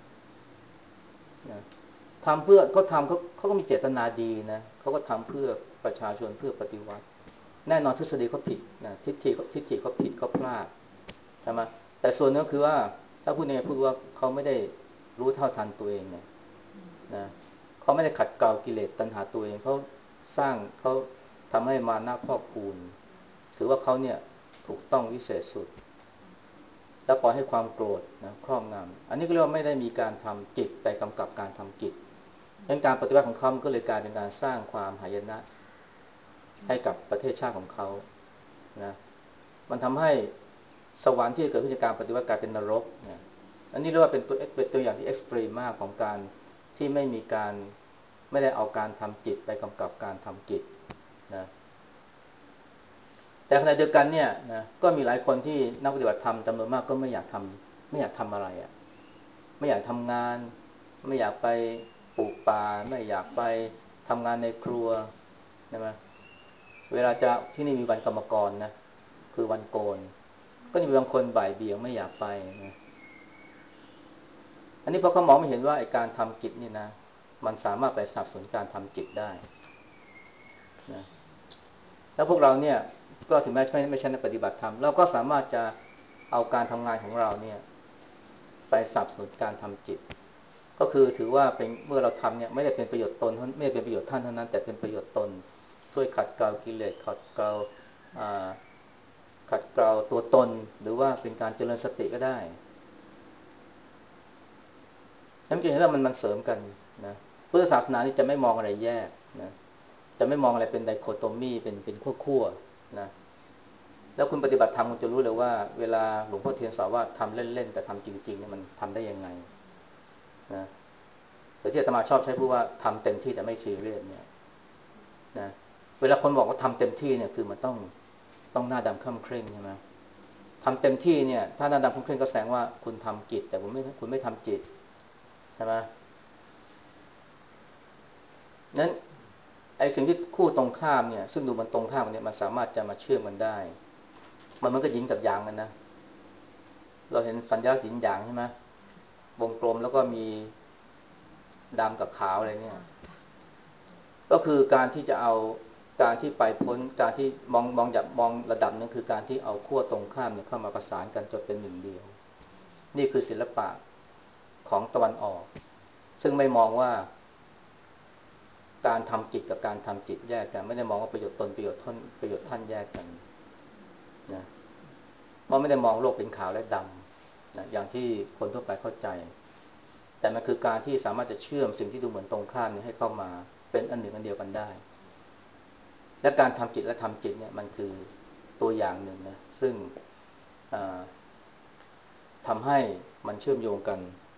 ทำเพื่อเขาทำเขาเขาก็มีเจตนาดีนะเขาก็ทำเพื่อประชาชนเพื่อปฏิวัติแน่นอนทฤษฎีเขาผิดนะทิฏฐิทิฏฐิเขาผิดเขาพลาดใช่ไหมแต่ส่วนนึงก็คือว่าถ้าพูดในพูดว่าเขาไม่ได้รู้เท่าทันตัวเองเนี่ยนะเขาไม่ได้ขัดเกลากิเลสตัณหาตัวเองเขาสร้างเขาทำให้มานะพอกพูนถือว่าเขาเนี่ยถูกต้องวิเศษสุดแล้วปล่อยให้ความโกรธนะครอบงำอันนี้ก็เรียกว่าไม่ได้มีการทำจิตไปกำกับการทำจิตดังการปฏิวัติของเขาก็เลยกลายเป็นการสร้างความหายนะให้กับประเทศชาติของเขานะมันทำให้สวรรค์ที่เกิดขึ้นจากการปฏิวัติกลายเป็นนรกนะอันนี้เรียกว่าเป็นตัวเป็นตัวอย่างที่เอ็กซ์ตรีมมากของการที่ไม่มีการไม่ได้เอาการทำจิตไปกำกับการทำจิตนะแต่ขณะเดียวกันเนี่ยนะก็มีหลายคนที่นักปฏิบัติธรรมจำนวนมากก็ไม่อยากทำไม่อยากทำอะไรอ่ะไม่อยากทำงานไม่อยากไปปลูกป่าไม่อยากไปทำงานในครัวใช่ไหมเวลาจะที่นี่มีวันกรรมกรนะคือวันโกนก็จะมีบางคนบ่ายเบี่ยงไม่อยากไปนะอันนี้เพราะเขามองไม่เห็นว่าไอ้การทำกิจนี่นะมันสามารถไปสนับสนุนการทำกิจได้นะแล้วพวกเราเนี่ยก็ถึงแม้ไม่ไม่ใช่นักปฏิบัติธรรมเราก็สามารถจะเอาการทำงานของเราเนี่ยไปสนับสนุนการทำจิตก็คือถือว่าเป็นเมื่อเราทำเนี่ยไม่ได้เป็นประโยชน์ตนไม่ได้เป็นประโยชน์ท่านเท่านั้นแต่เป็นประโยชน์ตนช่วยขัดเกลากิเลสขัดเกลาขัดเกลาตัวตนหรือว่าเป็นการเจริญสติก็ได้นั่นจะเห็นว่ามันมันเสริมกันนะพุทธศาสนานี่จะไม่มองอะไรแยกนะจะไม่มองอะไรเป็นไดโคโตมีเป็นเป็นขั้วๆนะแล้วคุณปฏิบัติธรรมคุณจะรู้เลยว่าเวลาหลวงพ่อเทียนสอนว่าทำเล่นๆแต่ทำจริงๆเนี่ยมันทำได้ยังไงนะหรือที่อาตมาชอบใช้พูดว่าทำเต็มที่แต่ไม่ซีเรียสเนี่ยนะเวลาคนบอกว่าทำเต็มที่เนี่ยคือมันต้องต้องหน้าดำค่ำเคร่งใช่ไหมทำเต็มที่เนี่ยถ้าหน้าดำค่ำเคร่งก็แสดงว่าคุณทำกิจแต่คุณไม่คุณไม่ทำจิตใช่ไหมนั้นไอ้สิ่งที่คู่ตรงข้ามเนี่ยซึ่งดูมันตรงข้ามกันเนี่ยมันสามารถจะมาเชื่อมกันได้มันมันก็ยินกับยางกันนะเราเห็นสัญญาณหยินหยางใช่ไหมวงกลมแล้วก็มีดำกับขาวอะไรเนี่ยก็คือการที่จะเอาการที่ไปพ้นการที่มองมองจากมองระดับนึงคือการที่เอาขั้วตรงข้ามเนี่ยเข้ามาประสานกันจนเป็นหนึ่งเดียวนี่คือศิลปะของตะวันออกซึ่งไม่มองว่าการทำจิตกับการทำจิตแยกกันไม่ได้มองว่าประโยชน์ตนประโยชน์ท่านประโยชน์ท่านแยกกันนะเพราะไม่ได้มองโลกเป็นขาวและดำนะอย่างที่คนทั่วไปเข้าใจแต่มันคือการที่สามารถจะเชื่อมสิ่งที่ดูเหมือนตรงข้ามนี้ให้เข้ามาเป็นอันหนึ่งอันเดียวกันได้และการทำจิตและทำจิตเนี่ยมันคือตัวอย่างหนึ่งนะซึ่งทำให้มันเชื่อมโยงกัน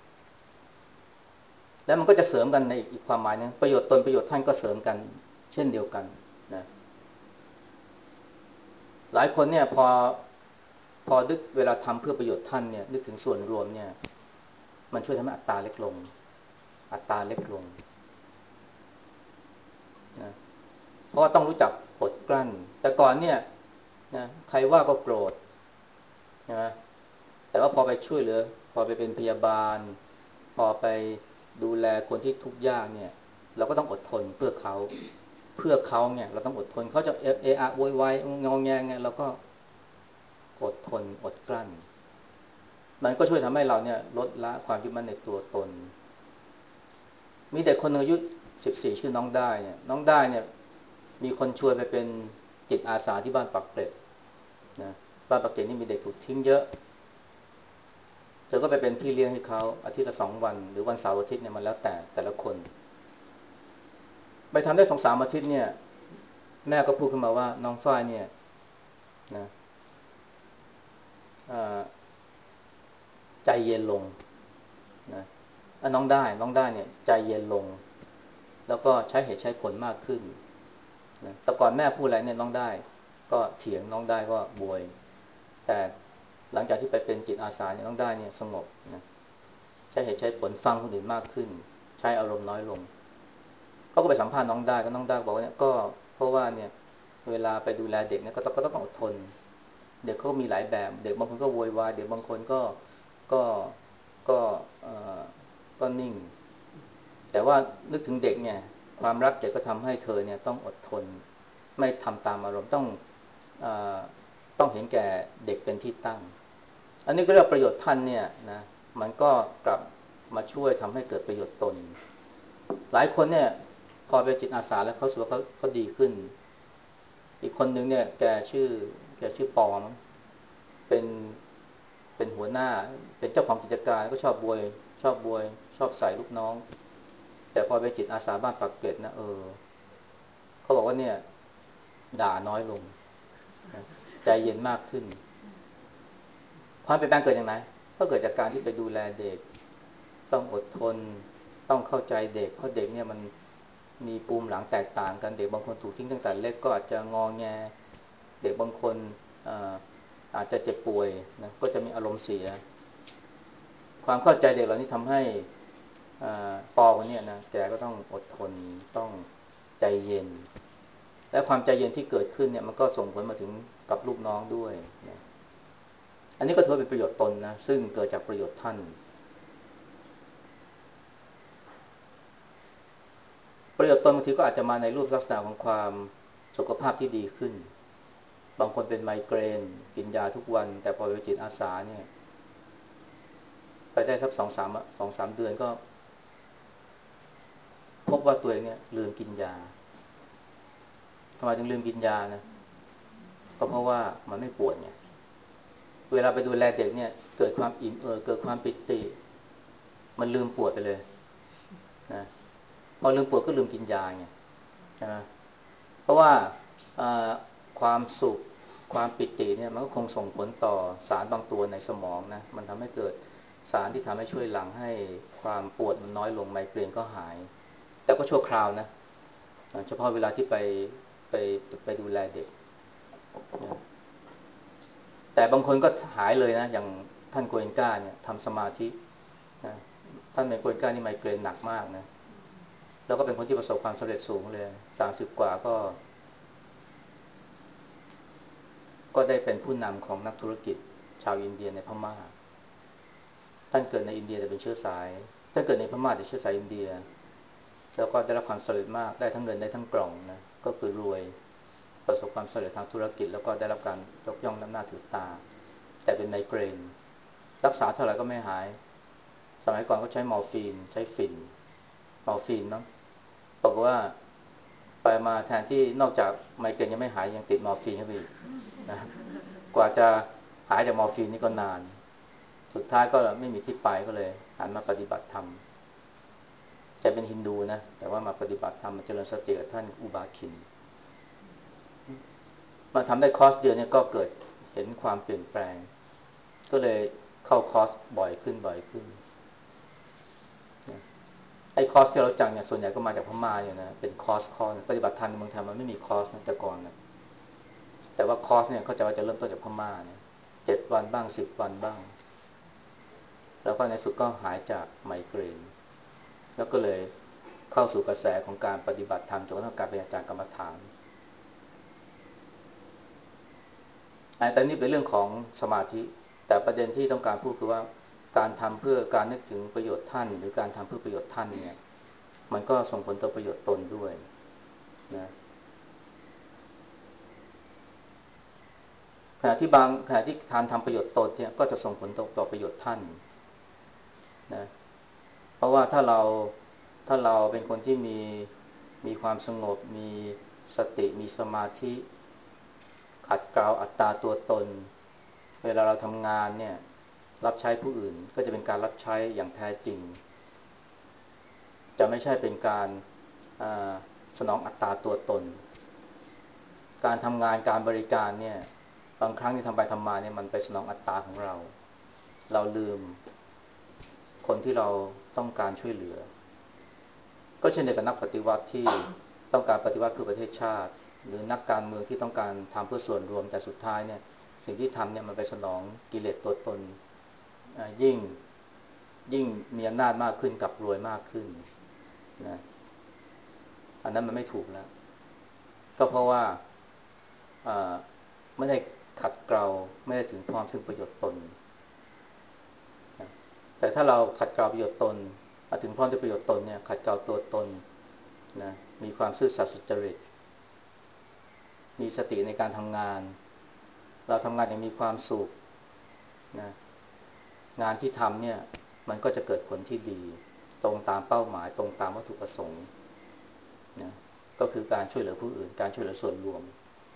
แล้วมันก็จะเสริมกันในอีกความหมายนึงประโยชน์ตนประโยชน์ท่านก็เสริมกันเช่นเดียวกันนะหลายคนเนี่ยพอพอนึกเวลาทำเพื่อประโยชน์ท่านเนี่ยนึกถึงส่วนรวมเนี่ยมันช่วยทำให้อัตราเล็กลงอัตราเล็กลงนะเพราะว่าต้องรู้จักอดกลั้นแต่ก่อนเนี่ยนะใครว่าก็โกรธนะแต่ว่าพอไปช่วยเหลือพอไปเป็นพยาบาลพอไปดูแลคนที่ทุกข์ยากเนี่ยเราก็ต้องอดทนเพื่อเขาเพื่อเขาเนี่ยเราต้องอดทนเขาจะเอะเอะอะโวยวายงอแงไงเราก็อดทนอดกลั้นมันก็ช่วยทำให้เราเนี่ยลดละความยึดมั่นในตัวตนมีเด็กคนหนึ่งอายุสิบสี่ชื่อน้องได้เนี่ยน้องได้เนี่ยมีคนชวนไปเป็นจิตอาสาที่บ้านปักเกร็ดนะบ้านปักเกร็ดนี่มีเด็กถูกทิ้งเยอะเธอก็ไปเป็นพี่เลี้ยงให้เขาอาทิตย์ละสองวันหรือวันเสาร์อาทิตย์เนี่ยมันแล้วแต่แต่ละคนไปทำได้สองสามอาทิตย์เนี่ยแม่ก็พูดขึ้นมาว่าน้องฝ้ายเนี่ยนะใจเย็นลงนะน้องได้น้องได้เนี่ยใจเย็นลงแล้วก็ใช้เหตุใช้ผลมากขึ้นนะแต่ก่อนแม่พูดอะไรเนี่ยน้องได้ก็เถียงน้องได้ก็บวยแต่หลังจากที่ไปเป็นจิตอาสาเนี่ยน้องได้เนี่ยสงบนะใช้เหตุใช้ผลฟังคนอื่นมากขึ้นใช้อารมณ์น้อยลงเขาก็ไปสัมภาษณ์น้องได้ก็น้องได้บอกว่าเนี่ยก็เพราะว่าเนี่ยเวลาไปดูแลเด็กเนี่ยก็ต้องก็ต้องอดทนเด็กเขาก็มีหลายแบบเด็กบางคนก็โวยวายเด็กบางคนก็ก็ก็เอ่อก็นิ่งแต่ว่านึกถึงเด็กเนี่ยความรักเด็กก็ทำให้เธอเนี่ยต้องอดทนไม่ทำตามอารมณ์ต้องเอ่อต้องเห็นแก่เด็กเป็นที่ตั้งอันนี้ก็เรียกประโยชน์ท่านเนี่ยนะมันก็กลับมาช่วยทำให้เกิดประโยชน์ตนหลายคนเนี่ยพอไปจิตอาสาแล้วเขาสึกว่าเขาเขาดีขึ้นอีกคนนึงเนี่ยแกชื่อแกชื่อปอมเป็นเป็นหัวหน้าเป็นเจ้าของกิจการก็ชอบบวยชอบบวยชอบใส่ลูกน้องแต่พอไปจิตอาสาบ้านปักเกร็ดนะเออเขาบอกว่าเนี่ยด่าน้อยลงนะใจเย็นมากขึ้นความเปลี่ยนแปลงเกิดอย่างไรก็เกิดจากการที่ไปดูแลเด็กต้องอดทนต้องเข้าใจเด็กเพราะเด็กเนี่ยมันมีปูมหลังแตกต่างกันเด็กบางคนถูกทิ้งตั้งแต่เล็กก็อาจจะงอแงเด็กบางคนอาอาจจะเจ็บป่วยนะก็จะมีอารมณ์เสียความเข้าใจเด็กเหล่านี้ทำให้ปอคนนี้นะแกก็ต้องอดทนต้องใจเย็นและความใจเย็นที่เกิดขึ้นเนี่ยมันก็ส่งผลมาถึงกับลูกน้องด้วยนะอันนี้ก็ถือว่าเป็นประโยชน์ตนนะซึ่งเกิดจากประโยชน์ท่านประโยชน์ตนบางทีก็อาจจะมาในรูปลักษณะของความสุขภาพที่ดีขึ้นบางคนเป็นไมเกรนกินยาทุกวันแต่พอไปจิตอาสาเนี่ยไปได้สักสองสามสองสามเดือนก็พบว่าตัวเองเนี่ยลืมกินยาทำไมถึงลืมกินยานะก็เพราะว่ามันไม่ปวดไงเวลาไปดูแลเด็กเนี่ยเกิดความอิ่มเอิบเกิดความปิติมันลืมปวดไปเลยนะพอลืมปวดก็ลืมกินยาไงใช่ไหมเพราะว่าความสุขความปิติเนี่ยมันก็คงส่งผลต่อสารบางตัวในสมองนะมันทำให้เกิดสารที่ทำให้ช่วยหลั่งให้ความปวดมันน้อยลงไมเกรนก็หายแต่ก็ชั่วคราวนะเฉพาะเวลาที่ไปไปไปดูแลเด็กแต่บางคนก็หายเลยนะอย่างท่านโกเอนก้าเนี่ยทำสมาธินะท่านโกเอนก้านี่ไมเกรนหนักมากนะแล้วก็เป็นคนที่ประสบความสำเร็จสูงเลยสามสิบกว่าก็ก็ได้เป็นผู้นำของนักธุรกิจชาวอินเดียในพม่าท่านเกิดในอินเดียแต่เป็นเชื้อสายถ้าเกิดในพม่าแต่เชื้อสายอินเดียแล้วก็ได้รับความสำเร็จมากได้ทั้งเงินได้ทั้งกล่องนะก็คือรวยประสบความสำเร็จทางธุรกิจแล้วก็ได้รับการยกย่องน้ำหน้าถือตาแต่เป็นไมเกรนรักษาเท่าไหร่ก็ไม่หายสมัยก่อนก็ใช้มอร์ฟีนใช้ฝิ่นมอร์ฟีนเนาะบอกว่าไปมาแทนที่นอกจากไมเกรนยังไม่หายยังติดมอร์ฟีนเข้าไปอีกนะกว่าจะหายจากมอร์ฟีนนี่ก็นานสุดท้ายก็ไม่มีที่ไปก็เลยหันมาปฏิบัติธรรมจะเป็นฮินดูนะแต่ว่ามาปฏิบัติธรรมมาเจริญสติกับท่านอุบาคินมาทำได้คอร์สเดียวเนี่ยก็เกิดเห็นความเปลี่ยนแปลงก็เลยเข้าคอร์สบ่อยขึ้นบ่อยขึ้นไอ้คอร์สที่เราจังเนี่ยส่วนใหญ่ก็มาจากพม่าเนี่ยนะเป็นคอร์สคอร์สปฏิบัติธรรมในเมืองไทยมันไม่มีคอร์สนะแต่ก่อนนะแต่ว่าคอร์สเนี่ยเขาจะว่าจะเริ่มต้นจากพม่าเนี่ยเจ็ดวันบ้างสิบวันบ้างแล้วก็ในสุดก็หายจากไมเกรนแล้วก็เลยเข้าสู่กระแสของการปฏิบัติธรรมจนกระทั่งกลายเป็นอาจารย์กรรมฐานแต่นี่เป็นเรื่องของสมาธิแต่ประเด็นที่ต้องการพูดคือว่าการทำเพื่อการนึกถึงประโยชน์ท่านหรือการทำเพื่อประโยชน์ท่านเนี่ยมันก็ส่งผลต่อประโยชน์ตนด้วยนะขณะที่บางขณะที่การทำประโยชน์ตนเนี่ยก็จะส่งผลต่อต่อประโยชน์ท่านนะเพราะว่าถ้าเราถ้าเราเป็นคนที่มีมีความสงบมีสติมีสมาธิขัดเกลาอัตตาตัวตนเวลาเราทำงานเนี่ยรับใช้ผู้อื่นก็จะเป็นการรับใช้อย่างแท้จริงจะไม่ใช่เป็นการสนองอัตตาตัวตนการทำงานการบริการเนี่ยบางครั้งที่ทำไปทำมาเนี่ยมันไปสนองอัตตาของเราเราลืมคนที่เราต้องการช่วยเหลือก็เช่นเดียวกับนักปฏิวัติที่ต้องการปฏิวัติเพื่อประเทศชาติหรือนักการเมืองที่ต้องการทำเพื่อส่วนรวมแต่สุดท้ายเนี่ยสิ่งที่ทำเนี่ยมันไปสนองกิเลสตัวตนยิ่งยิ่งมีอำนาจมากขึ้นกับรวยมากขึ้นนะอันนั้นมันไม่ถูกแล้วก็เพราะว่าไม่ได้ขัดเกลาไม่ได้ถึงพร้อมซึ่งประโยชน์ตนนะแต่ถ้าเราขัดเกลาประโยชน์ตนถึงพร้อมด้วยประโยชน์ตนเนี่ยขัดเกลาตัวตนนะมีความซื่อสัตย์สุจริตมีสติในการทำงานเราทำงานอย่างมีความสุขนะงานที่ทำเนี่ยมันก็จะเกิดผลที่ดีตรงตามเป้าหมายตรงตามวัตถุประสงค์นะก็คือการช่วยเหลือผู้อื่นการช่วยเหลือส่วนรวม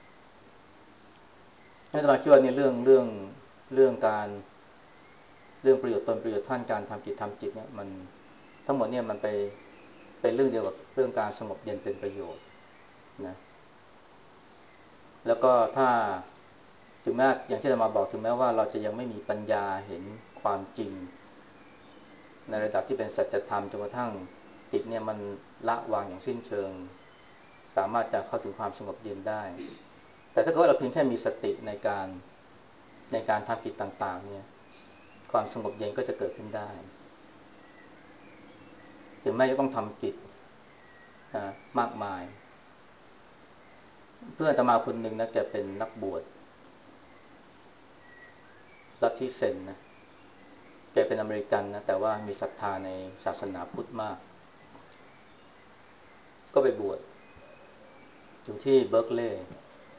ให้ตมาคิดว่าเนี่ยเรื่องเรื่องเรื่องการเรื่องประโยชน์ตนประโยชน์ท่านการทำจิตทำจิตเนี่ยมันทั้งหมดเนี่ยมันไปเป็นเรื่องเดียวกับเรื่องการสงบเย็นเป็นประโยชน์นะแล้วก็ถ้าถึงแม้อย่างที่เรามาบอกถึงแม้ว่าเราจะยังไม่มีปัญญาเห็นความจริงในระดับที่เป็นสัจธรรมจนกระทั่งจิตเนี่ยมันละวางอย่างสิ้นเชิงสามารถจะเข้าถึงความสงบเย็นได้แต่ถ้าเกิดเราเพียงแค่มีสติในการในการทำกิจต่างๆเนี่ยความสงบเย็นก็จะเกิดขึ้นได้ถึงแม้จะต้องทำกิจมากมายเพื่อนอาตมาคนหนึ่งนะแกเป็นนักบวชลัทธิเซนนะแกเป็นอเมริกันนะแต่ว่ามีศรัทธาในศาสนาพุทธมากก็ไปบวชอยู่ที่เบิร์กลีย์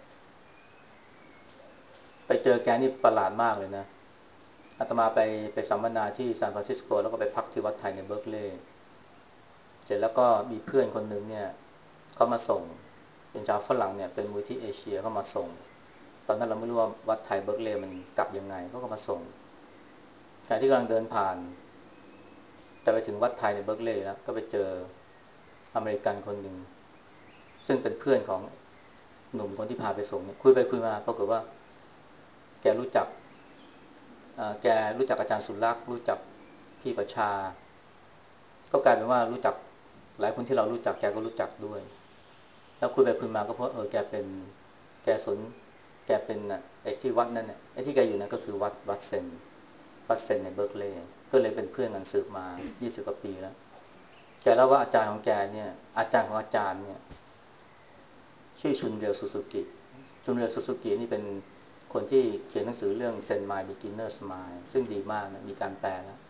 ไปเจอแกนี่ประหลาดมากเลยนะอาตมาไปไปสัมมนาที่ซานฟรานซิสโกแล้วก็ไปพักที่วัดไทยในเบิร์กลีย์เสร็จแล้วก็มีเพื่อนคนหนึ่งเนี่ยเขามาส่งเป็นชาวฝรั่งเนี่ยเป็นมูลที่เอเชียเขามาส่งตอนนั้นเราไม่รู้ว่าวัดไทยเบิร์กลีย์มันกลับยังไงเขาก็มาส่งขณะที่กำลังเดินผ่านจะไปถึงวัดไทยในเบิร์กลีย์แล้วก็ไปเจออเมริกันคนหนึ่งซึ่งเป็นเพื่อนของหนุ่มคนที่พาไปส่งเนี่ยคุยไปคุยมาปรากฏว่าแกรู้จักแกรู้จักอาจารย์สุรักษ์รู้จักพี่ประชาก็กลายเป็นว่ารู้จักหลายคนที่เรารู้จักแกก็รู้จักด้วยแล้วคุยไปคุยมาก็เพราะเออแกเป็นแกสนแกเป็นอ่ะไอ้ที่วัดนั่นเนี่ยไอ้ที่แกอยู่นั่นก็คือวัดวัดเซนวัดเซนในเบิร์กลีย์ก็เลยเป็นเพื่อนกันสืบมายี่สิบกว่าปีแล้วแกเล่าว่าอาจารย์ของแกเนี่ยอาจารย์ของอาจารย์เนี่ยชื่อชุนเรียวซูซูกิชุนเรียวซูซูกินี่เป็นคนที่เขียนหนังสือเรื่อง Zen Mind Beginner's Mind ซึ่งดีมากนะมีการแปลแล้ว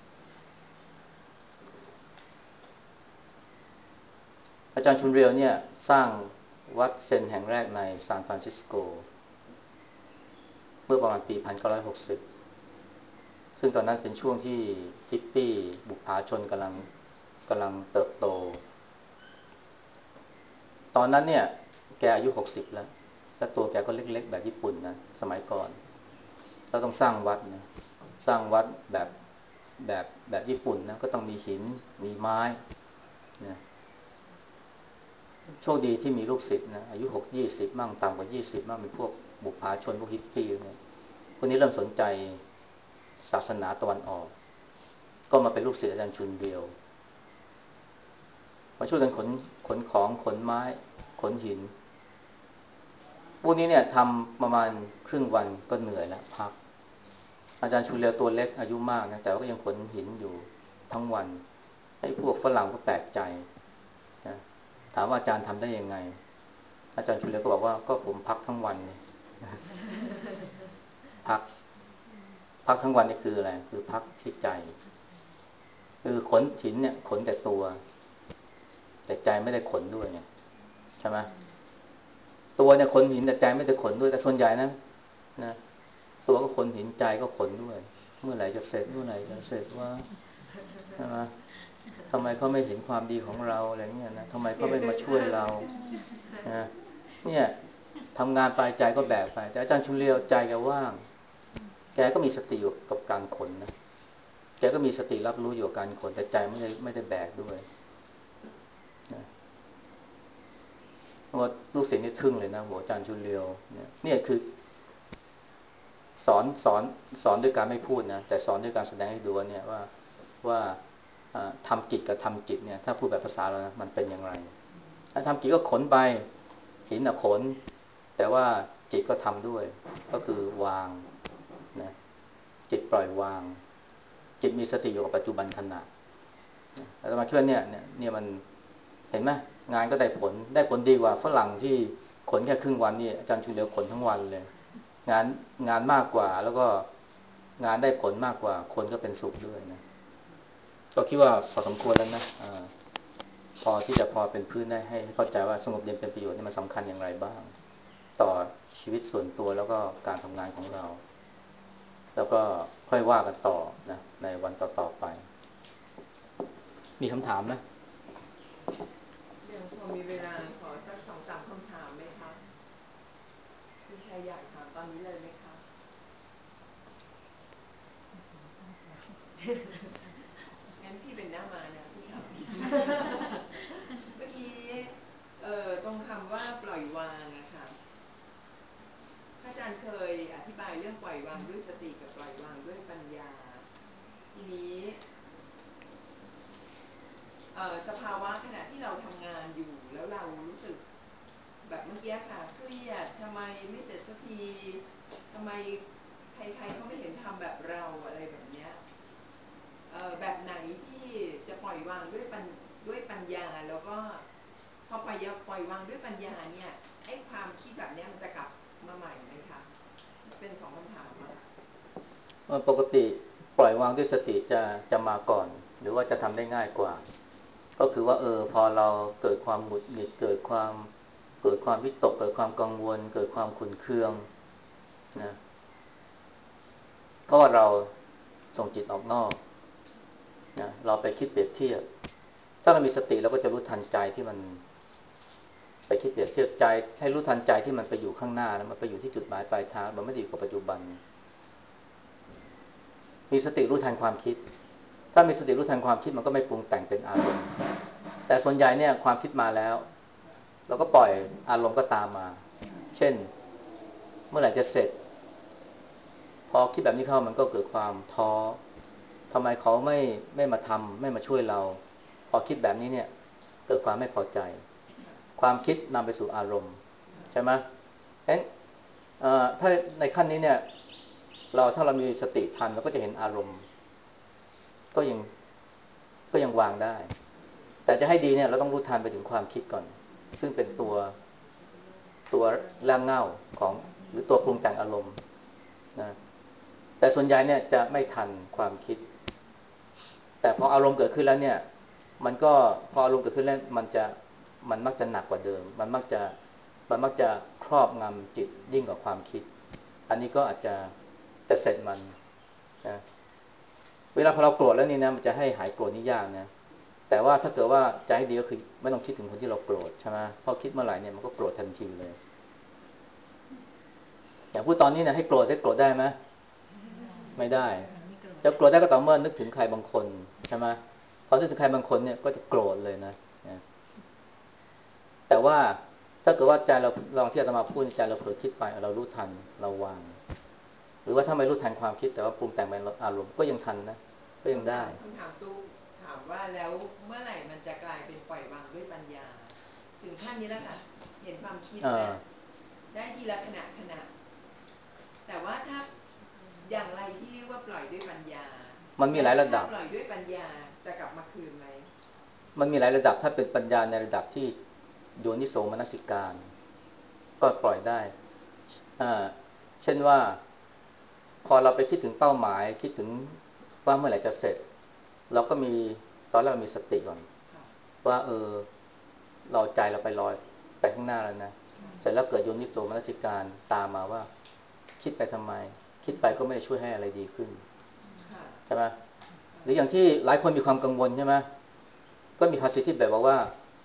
อาจารย์ชุนเรียวเนี่ยสร้างวัดเซนแห่งแรกในซานฟรานซิสโกเมื่อประมาณปีหนึ่งพันเก้าร้อยหกสิบซึ่งตอนนั้นเป็นช่วงที่ฮิปปี้บุปผาชนกำลังกำลังเติบโตตอนนั้นเนี่ยแกอายุหกสิบแล้วและตัวแกก็เล็กๆแบบญี่ปุ่นนะสมัยก่อนเราต้องสร้างวัดนะสร้างวัดแบบแบบแบบญี่ปุ่นนะก็ต้องมีหินมีไม้นะโชคดีที่มีลูกศิษย์นะอายุหกยี่สิบมั่งต่ำกว่ายี่สิบมั่งเป็นพวกบุปผาชนพวกฮิปปี้เนี่ยคนนี้เริ่มสนใจศาสนาตะวันออกก็มาเป็นลูกศิษย์อาจารย์ชุนเรียวมาช่วยกันขนขนของขนไม้ขนหินพวกนี้เนี่ยทำประมาณครึ่งวันก็เหนื่อยแล้วพักอาจารย์ชุนเรียวตัวเล็กอายุมากนะแต่ว่าก็ยังขนหินอยู่ทั้งวันไอ้พวกฝรั่งก็แปลกใจนะถามว่าอาจารย์ทำได้ยังไงอาจารย์ชุนเรียวก็บอกว่าก็ผมพักทั้งวันเนี่ยพักพักทั้งวันนี่คืออะไรคือพักที่ใจคือขนหินเนี่ยขนแต่ตัวแต่ใจไม่ได้ขนด้วยเนี่ยใช่ไหมตัวเนี่ยขนหินแต่ใจไม่ได้ขนด้วยแต่ส่วนใหญ่นะนะตัวก็ขนหินใจก็ขนด้วยเมื่อไหร่จะเสร็จเมื่อไหร่จะเสร็จว่าใช่ไหมทำไมเขาไม่เห็นความดีของเราอะไรเงี้ยนะทำไมเขาไม่มาช่วยเรานะเนี่ยทำงานปลายใจก็แบกไปแต่อาจารย์ชุนเลียวใจแกว่างแกก็มีสติอยู่กับการขนนะแกก็มีสติรับรู้อยู่กับการขนแต่ใจไม่ได้ไม่ได้แบกด้วยนะว่าลูกศิษย์นี่ทึ่งเลยนะหัวอาจารย์ชุนเลียวเนี่ยเนี่ยคือสอนสอนสอนด้วยการไม่พูดนะแต่สอนด้วยการแสดงให้ดูเนี่ยว่าว่าทำกิจกับทำจิตเนี่ยถ้าพูดแบบภาษาเรานะมันเป็นอย่างไรถ้าทำกิจก็ขนไปหินอะขนแต่ว่าจิตก็ทำด้วยก็คือวางนะจิตปล่อยวางจิตมีสติอยู่กับปัจจุบันขณะแล้วมาคิดว่าเนี่ยเนี่ยเนี่ยมันเห็นไหมงานก็ได้ผลได้ผลดีกว่าฝรั่งที่ขนแค่ครึ่งวันนี่อาจารย์ชูเหลียวขนทั้งวันเลยงานงานมากกว่าแล้วก็งานได้ผลมากกว่าคนก็เป็นสุขด้วยนะก็คิดว่าพอสมควรแล้วนะอาพอที่จะพอเป็นพื้นได้ให้เข้าใจว่าสงบเย็นเป็นประโยชน์นี่มันสำคัญอย่างไรบ้างต่อชีวิตส่วนตัวแล้วก็การทำงานของเราแล้วก็ค่อยว่ากันต่อนะในวันต่อๆไปมีคำถามไหมยังพอมีเวลาขอสักสองสามคำถามไหมคะมีใครอยากถามตอนนี้เลยไหมคะงั้นพี่เป็นหน้ามานะพี่ถามเมื่อกี้เอ่อตรงคำว่าปล่อยวางนะคะอาจารย์เคยอธิบายเรื่องปล่อยวางด้วยสติกับปล่อยวางด้วยปัญญาทีนี้สภาวะขณะที่เราทำงานอยู่แล้วเรารู้สึกแบบเมื่อกี้ค่ะเครียดทำไมไม่เสร็จสักทีทำไมใครๆเขาไม่เห็นทำแบบเราอะไรแบบเนี้ยแบบไหนที่จะปล่อยวางด้วยปัญด้วยปัญญาแล้วก็พอปล่อยปล่อยวางด้วยปัญญาเนี่ยไอ้ความคิดแบบนี้มันจะกลับมาใหม่ไหมคะเป็นสองคำถามอะค่ะปกติปล่อยวางด้วยสติจะจะมาก่อนหรือว่าจะทำได้ง่ายกว่าก็คือว่าเออพอเราเกิดความหงุดหงิดเกิดความเกิดความวิตกเกิดความกังวลเกิดความขุ่นเคืองนะเพราะว่าเราส่งจิตออกนอกนะเราไปคิดเปรียบเทียบถ้าเรามีสติเราก็จะรู้ทันใจที่มันไปคิดเปรียบเทียบใจให้รู้ทันใจที่มันไปอยู่ข้างหน้าแล้วมันไปอยู่ที่จุดหมายปลายทางมันไม่ได้อยู่กับปัจจุบันมีสติรู้ทันความคิดถ้ามีสติรู้ทันความคิดมันก็ไม่ปรุงแต่งเป็นอารมณ์แต่ส่วนใหญ่เนี่ยความคิดมาแล้วเราก็ปล่อยอารมณ์ก็ตามมาเช่นเมื่อไหร่จะเสร็จพอคิดแบบนี้เข้ามันก็เกิดความท้อทำไมเขาไม่ไม่มาทำไม่มาช่วยเราพอคิดแบบนี้เนี่ยเกิดความไม่พอใจความคิดนำไปสู่อารมณ์ใช่ไหมฉะนั้นถ้าในขั้นนี้เนี่ยเราถ้าเรามีสติทันเราก็จะเห็นอารมณ์ก็ยังก็ยังวางได้แต่จะให้ดีเนี่ยเราต้องรู้ทันไปถึงความคิดก่อนซึ่งเป็นตัวตัวรากเหง้าของหรือตัวปรุงแต่งอารมณ์นะแต่ส่วนใหญ่เนี่ยจะไม่ทันความคิดแต่พออารมณ์เกิดขึ้นแล้วเนี่ยมันก็พออารมณ์เกิดขึ้นแล้วมันจะมันมักจะหนักกว่าเดิมมันมักจะมันมักจะครอบงำจิตยิ่งกว่าความคิดอันนี้ก็อาจจะจะเสร็จมันนะเวลาพอเราโกรธแล้วนี่นะมันจะให้หายโกรธนี่ยากนะแต่ว่าถ้าเกิดว่าใจดีก็คือไม่ต้องคิดถึงคนที่เราโกรธใช่ไหมพอคิดเมื่อไหร่เนี่ยมันก็โกรธทันทีเลยอย่างพูดตอนนี้เนี่ยให้โกรธให้โกรธได้ไหมไม่ได้จะโกรธได้ก็ต่อเมื่อนึกถึงใครบางคนใช่ไหมพอนึกถึงใครบางคนเนี่ยก็จะโกรธเลยนะนะแต่ว่าถ้าเกิดว่าใจเราลองที่อาตมาพูดใจเราเผลอคิดไปเรารู้ทันเราวางหรือว่าถ้าไม่รู้ทันความคิดแต่ว่าปรุงแต่งเป็นอารมณ์ก็ยังทันนะก็ยังคำถาได้มคำถามตู้ถามว่าแล้วเมื่อไหร่มันจะกลายเป็นปล่อยวางด้วยปัญญาถึงขั้นนี้แล้วค่ะเห็นความคิดนะได้ทีละขณะขณะแต่ว่าถ้าอย่างไรที่เรียกว่าปล่อยด้วยปัญญามันมีหลายระดับปล่อยด้วยปัญญาจะกลับมาคืนไหมมันมีหลายระดับถ้าเป็นปัญญาในระดับที่โยนิโสมนสิการก็ปล่อยได้อ่าเช่นว่าพอเราไปคิดถึงเป้าหมายคิดถึงว่าเมื่อไหร่จะเสร็จเราก็มีตอนแรกเรามีสติก่อนว่าเออเราใจเราไปลอยไปข้างหน้าแล้วนะเสร็จแล้วเกิดโยนิโสมนสิการตามมาว่าคิดไปทำไมคิดไปก็ไม่ได้ช่วยให้อะไรดีขึ้นใช่ไหมหรืออย่างที่หลายคนมีความกังวลใช่ไหมก็มีภาษิตที่แบบว่า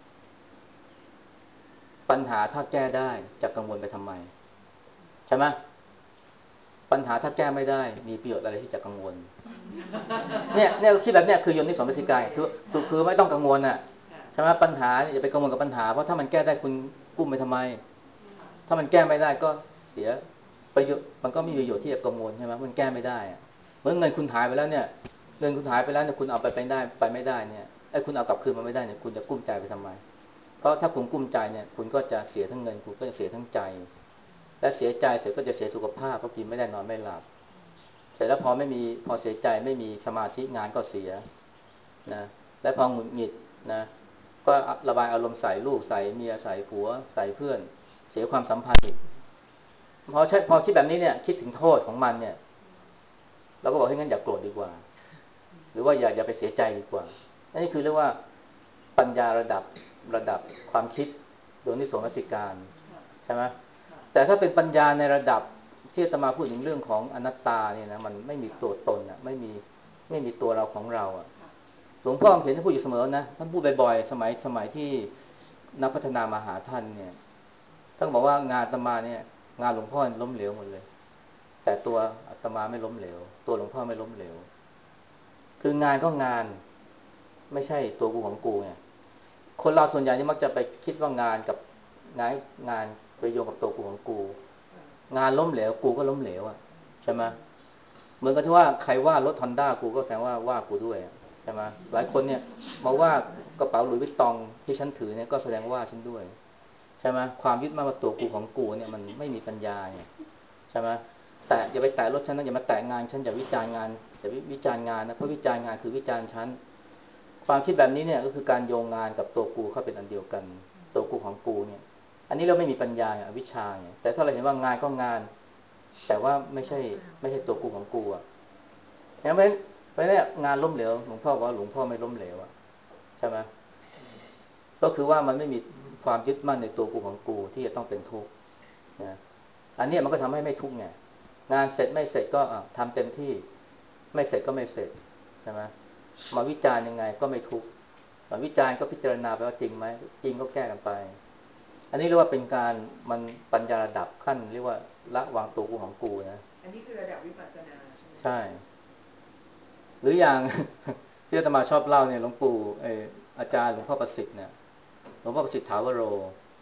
ปัญหาถ้าแก้ได้จะกังวลไปทำไมใช่ไหมปัญหาถ้าแก้ไม่ได้มีประโยชน์อะไรที่จะกังวลเนี่ยเนี่ยคิดแบบเนี้ยคือโยนิโสมนสิการคือสุคือไม่ต้องกังวลอ่ะใช่ไหมปัญหาอย่าไปกังวลกับปัญหาเพราะถ้ามันแก้ได้คุณกุ้มไปทำไมถ้ามันแก้ไม่ได้ก็เสียประโยชน์มันก็มีประโยชน์ที่จะกังวลใช่ไหมมันแก้ไม่ได้เหมือนเงินคุณหายไปแล้วเนี่ยเงินคุณหายไปแล้วเนี่ยคุณเอาไปไปได้ไปไม่ได้เนี่ยไอ้คุณเอากลับคืนมาไม่ได้เนี่ยคุณจะกุ้มใจไปทำไมเพราะถ้าคุณกุ้มใจเนี่ยคุณก็จะเสียทั้งเงินคุณก็จะเสียทั้งใจและเสียใจเสร็จก็จะเสียสุขภาพเพราะกินไม่ได้นอนไม่หลับเสร็จแล้วพอไม่มีพอเสียใจไม่มีสมาธิงานก็เสียนะและพอหงุดหงิดนะก็ระบายอารมณ์ใส่ลูกใส่เมียใส่ผัวใส่เพื่อนเสียความสัมพันธ์อีกพอใช่พอคิดแบบนี้เนี่ยคิดถึงโทษของมันเนี่ยเราก็บอกให้งั้นอย่าโกรธดีกว่าหรือว่าอย่าอย่าไปเสียใจดีกว่านี่คือเรียกว่าปัญญาระดับระดับความคิดโดยนิโสมนสิการใช่ไหมแต่ถ้าเป็นปัญญาในระดับที่อาตมาพูดถึงเรื่องของอนัตตาเนี่ยนะมันไม่มีตัวตนอ่ะไม่มีไม่มีตัวเราของเราอ่ะหลวงพ่อเขียนท่านพูดอยู่เสมอนะท่านพูดบ่อยๆสมัยสมัยที่นักพัฒนามาหาท่านเนี่ยท่านบอกว่างานอาตมาเนี่ยงานหลวงพ่อล้มเหลวหมดเลยแต่ตัวอาตมาไม่ล้มเหลวตัวหลวงพ่อไม่ล้มเหลวคืองานก็งานไม่ใช่ตัวกูของกูไงคนเราส่วนใหญ่นี่มักจะไปคิดว่างานกับงานงานไปโยงกับตัวกูของกูงานล้มเหลวกูก็ล้มเหลวอ่ะใช่ไหมเหมือนกับที่ว่าใครว่ารถฮอนด้ากูก็แสดงว่าว่ากูด้วยใช่ไหมหลายคนเนี่ยมาว่ากระเป๋าหลุยส์วิตตองที่ฉันถือเนี่ยก็แสดงว่าฉันด้วยใช่ไหมความยึดมั่นว่าตัวกูของกูเนี่ยมันไม่มีปัญญาเนี่ยใช่ไหมแต่อย่าไปแตะรถฉันนะอย่ามาแตะงานฉันอย่าวิจารณ์งานอย่าวิจารณ์งานนะเพราะวิจารณ์งานคือวิจารณ์ฉันความคิดแบบนี้เนี่ยก็คือการโยงงานกับตัวกูเข้าเป็นอันเดียวกันตัวกูของกูเนี่ยอันนี้เราไม่มีปัญญาเนี่ยวิชาเนี่ยแต่ถ้าเราเห็นว่างานก็งานแต่ว่าไม่ใช่ไม่ใช่ตัวกูของกูอ่ะเพราะฉะนั้นเพราะฉะนั้นงานล้มเหลวหลวงพ่อบอกว่าหลวงพ่อไม่ล้มเหลวอ่ะใช่ไหมก็คือว่ามันไม่มีความยึดมั่นในตัวกูของกูที่จะต้องเป็นทุกข์นะอันนี้มันก็ทำให้ไม่ทุกข์ไงงานเสร็จไม่เสร็จก็ทำเต็มที่ไม่เสร็จก็ไม่เสร็จใช่ไหมมาวิจารณ์ยังไงก็ไม่ทุกข์มาวิจารณ์ก็พิจารณาไปว่าจริงไหมจริงก็แก้กันไปอันนี้เรียกว่าเป็นการมันปัญญาระดับขั้นเรียกว่าละวางตัวกูของกูนะอันนี้คือระดับวิปัสสนาใช่ไหมใช่หรืออย่าง ที่อาตมาชอบเล่าเนี่ยหลวงปู่เอออาจารย์หลวงพ่อประสิทธิ์เนี่ยหลวงพ่อประสิทธิ์ถาวโร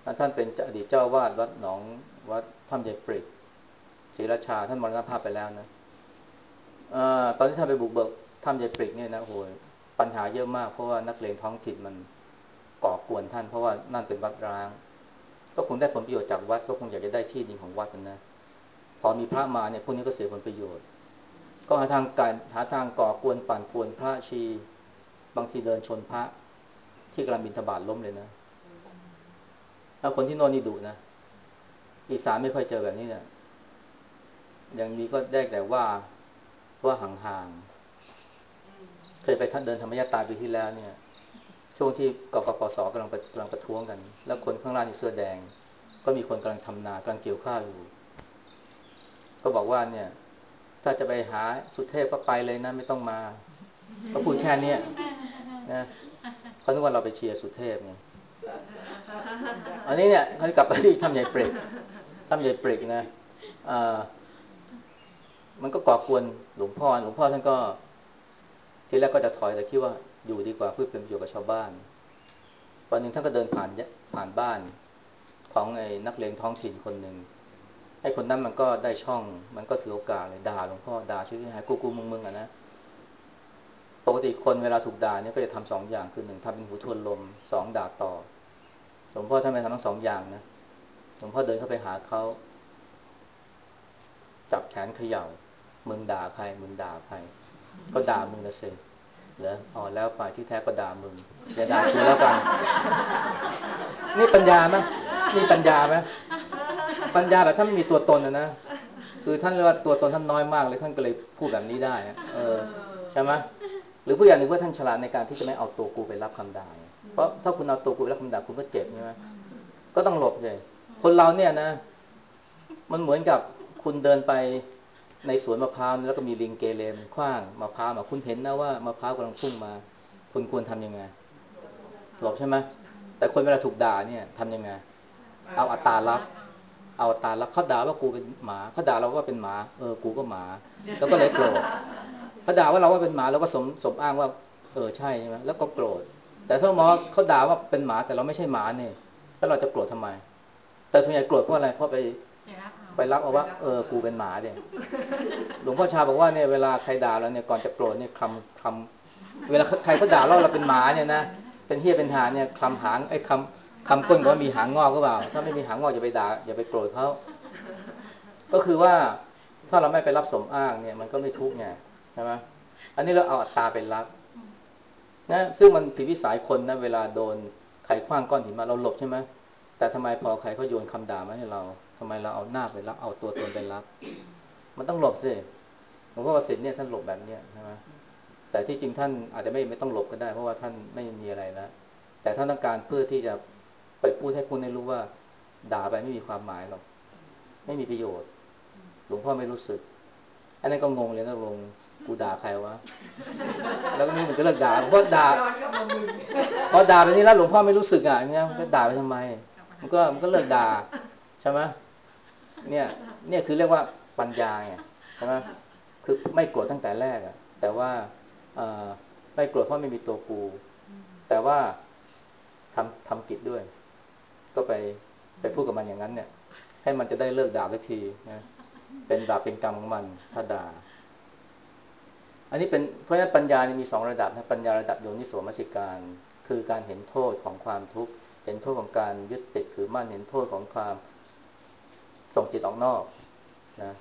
ท่านเป็นอดีตเจ้าวาดวัดหนองวัดถ้ำยายปริกศรีราชาท่านมรณภาพไปแล้วนะเอ่อตอนที่ท่านไปบุกเบิกถ้ำยายปริกเนี่ยนะโอ้โหปัญหาเยอะมากเพราะว่านักเลงท้องถิ่นมันก่อกวนท่านเพราะว่านั่นเป็นวัดร้างก็คงได้ผลประโยชน์จากวัดก็คงอยากจะได้ที่ดินของวัดนะพอมีพระมาเนี่ยพวกนี้ก็เสียผลประโยชน์ก็หาทางการหาทางก่อกวนปั่นป่วนพระชีบางทีเดินชนพระที่กำลังบิณฑบาตล้มเลยนะแล้วคนที่โน่นนี่ดุนะอีสานไม่ค่อยเจอแบบนี้เนี่ยอย่างนี้ก็ได้แต่ว่าว่าห่างๆเคยไปท่านเดินธรรมยาตราปีที่แล้วเนี่ยช่วงที่กกปสกำลังกำลังประท้วงกันแล้วคนข้างล่างนี่เสื้อแดงก็มีคนกำลังทำนากำลังเกี่ยวข้าวอยู่ก็บอกว่าเนี่ยถ้าจะไปหาสุเทพก็ไปเลยนะไม่ต้องมาก็พูดแค่นี้นะเขาคิดว่าเราไปเชียร์สุเทพไงอันนี้เนี่ยเขากลับไปที่ถ้ำใหญ่เปรกถ้ำใหญ่เปรกนะอ่ามันก็ก่อกวนหลวงพ่อหลวงพ่อท่านก็ทีแรกก็จะถอยแต่คิดว่าอยู่ดีกว่าเพื่อเป็นประโยชน์กับชาวบ้านวันหนึ่งท่านก็เดินผ่านผ่านบ้านของไอ้นักเลงท้องถิ่นคนหนึ่งไอ้คนนั้นมันก็ได้ช่องมันก็ถือโอกาสเลยด่าหลวงพ่อด่าชื่อให้กูกูมึงมึงอ่ะนะปกติคนเวลาถูกด่าเนี่ยก็จะทำสองอย่างคือหนึ่งทำเป็นหูทวนลมสองด่าต่อหลวงพ่อท่านไม่ทำทั้งสองอย่างนะหลวงพ่อเดินเข้าไปหาเขาจับแขนเขย่ามึงด่าใครมึงด่าใครก็ด่ามึงนะเซเหรออ๋อแล้วไปที่แท้ก็ด่ามึงอย่าด่ากูแล้วกันนี่ปัญญาไหมนี่ปัญญาไหมปัญญาแบบท่านไม่มีตัวตนนะนะคือท่านเรียกว่าตัวตนท่านน้อยมากเลยท่านก็เลยพูดแบบนี้ได้เออใช่ไหมหรือผู้อย่างหนึ่งว่าท่านฉลาดในการที่จะไม่เอาตัวกูไปรับคำด่าเพราะถ้าคุณเอาตัวกูไปรับคำด่าคุณก็เจ็บใช่ไหมก็ต้องหลบเลยคนเราเนี่ยนะมันเหมือนกับคุณเดินไปในสวนมะพร้าวแล้วก็มีลิงเกเรมันขว้างมะพร้าวมาคุณเห็นนะว่ามะพร้าวกำลังพุ่งมาคุณควรทำยังไงหลบใช่ไหมแต่คนเวลาถูกด่าเนี่ยทำยังไงเอาอัตตารับเอาอัตตารับเขาด่าว่ากูเป็นหมาเขาด่าเราว่าเป็นหมาเออกูก็หมาแล้วก็เลยโกรธเขาด่าว่าเราว่าเป็นหมาแล้วก็สมสมอ้างว่าเออใช่ใช่ไหมแล้วก็โกรธแต่ถ้ามองเขาด่าว่าเป็นหมาแต่เราไม่ใช่หมาเนี่ยแล้วเราจะโกรธทำไมแต่ส่วนใหญ่โกรธเพราะอะไรเพราะไปไปรับเอาว่าเออกูเป็นหมาเนี่ยหลวงพ่อชาบอกว่าเนี่ยเวลาใครด่าเราเนี่ยก่อนจะโกรธเนี่ยคำคำเวลาใครเขาด่าเราเราเป็นหมาเนี่ยนะเป็นเหี้ยเป็นหาเนี่ยคำหางไอ้คำคำต้นก็มีหางงอกก็เปล่าถ้าไม่มีหางงอกอย่าไปด่าอย่าไปโกรธเขาก็คือว่าถ้าเราไม่ไปรับสมอ้างเนี่ยมันก็ไม่ทุกข์ไงใช่ไหมอันนี้เราเอาอัตตาไปรับนะซึ่งมันผิดวิสัยคนนะเวลาโดนใครขว้างก้อนหินมาเราหลบใช่ไหมแต่ทำไมพอใครเขาโยนคำด่ามาให้เราทำไมเราเอาหน้าไปรับเอาตัวตนไปรับมันต้องหลบสิหลวงพ่อประสิทธิ์เนี่ยท่านหลบแบบเนี้ยใช่ไหมแต่ที่จริงท่านอาจจะไม่ไม่ต้องหลบก็ได้เพราะว่าท่านไม่มีอะไรแล้วแต่ท่านต้องการเพื่อที่จะไปพูดให้ผู้ได้รู้ว่าด่าไปไม่มีความหมายหรอกไม่มีประโยชน์หลวงพ่อไม่รู้สึกอันนั้นก็งงเลยนะลงกูด่าใครวะแล้วก็นี่มันจะเลิกด่าเพราะด่าพอด่าไปนี้แล้วหลวงพ่อไม่รู้สึกอ่ะอย่างเงี้ยมันก็ด่าไปทำไมมันก็มันก็เลิกด่าใช่ไหมเนี่ยเนี่ยคือเรียกว่าปัญญาไงใช่ไหมคือไม่โกรธตั้งแต่แรกอ่ะแต่ว่าไม่โกรธเพราะไม่มีตัวกูแต่ว่าทำทำกิจด้วยก็ไปไปพูดกับมันอย่างนั้นเนี่ยให้มันจะได้เลิกด่าสักทีนะเป็นบาปเป็นกรรมของมันถ้าด่าอันนี้เป็นเพราะฉะนั้นปัญญานี่มีสองระดับนะปัญญาระดับโยนิโสมนสิการคือการเห็นโทษของความทุกข์เห็นโทษของการยึดติดถือมั่นเห็นโทษของความส่งจิตออกนอกนะ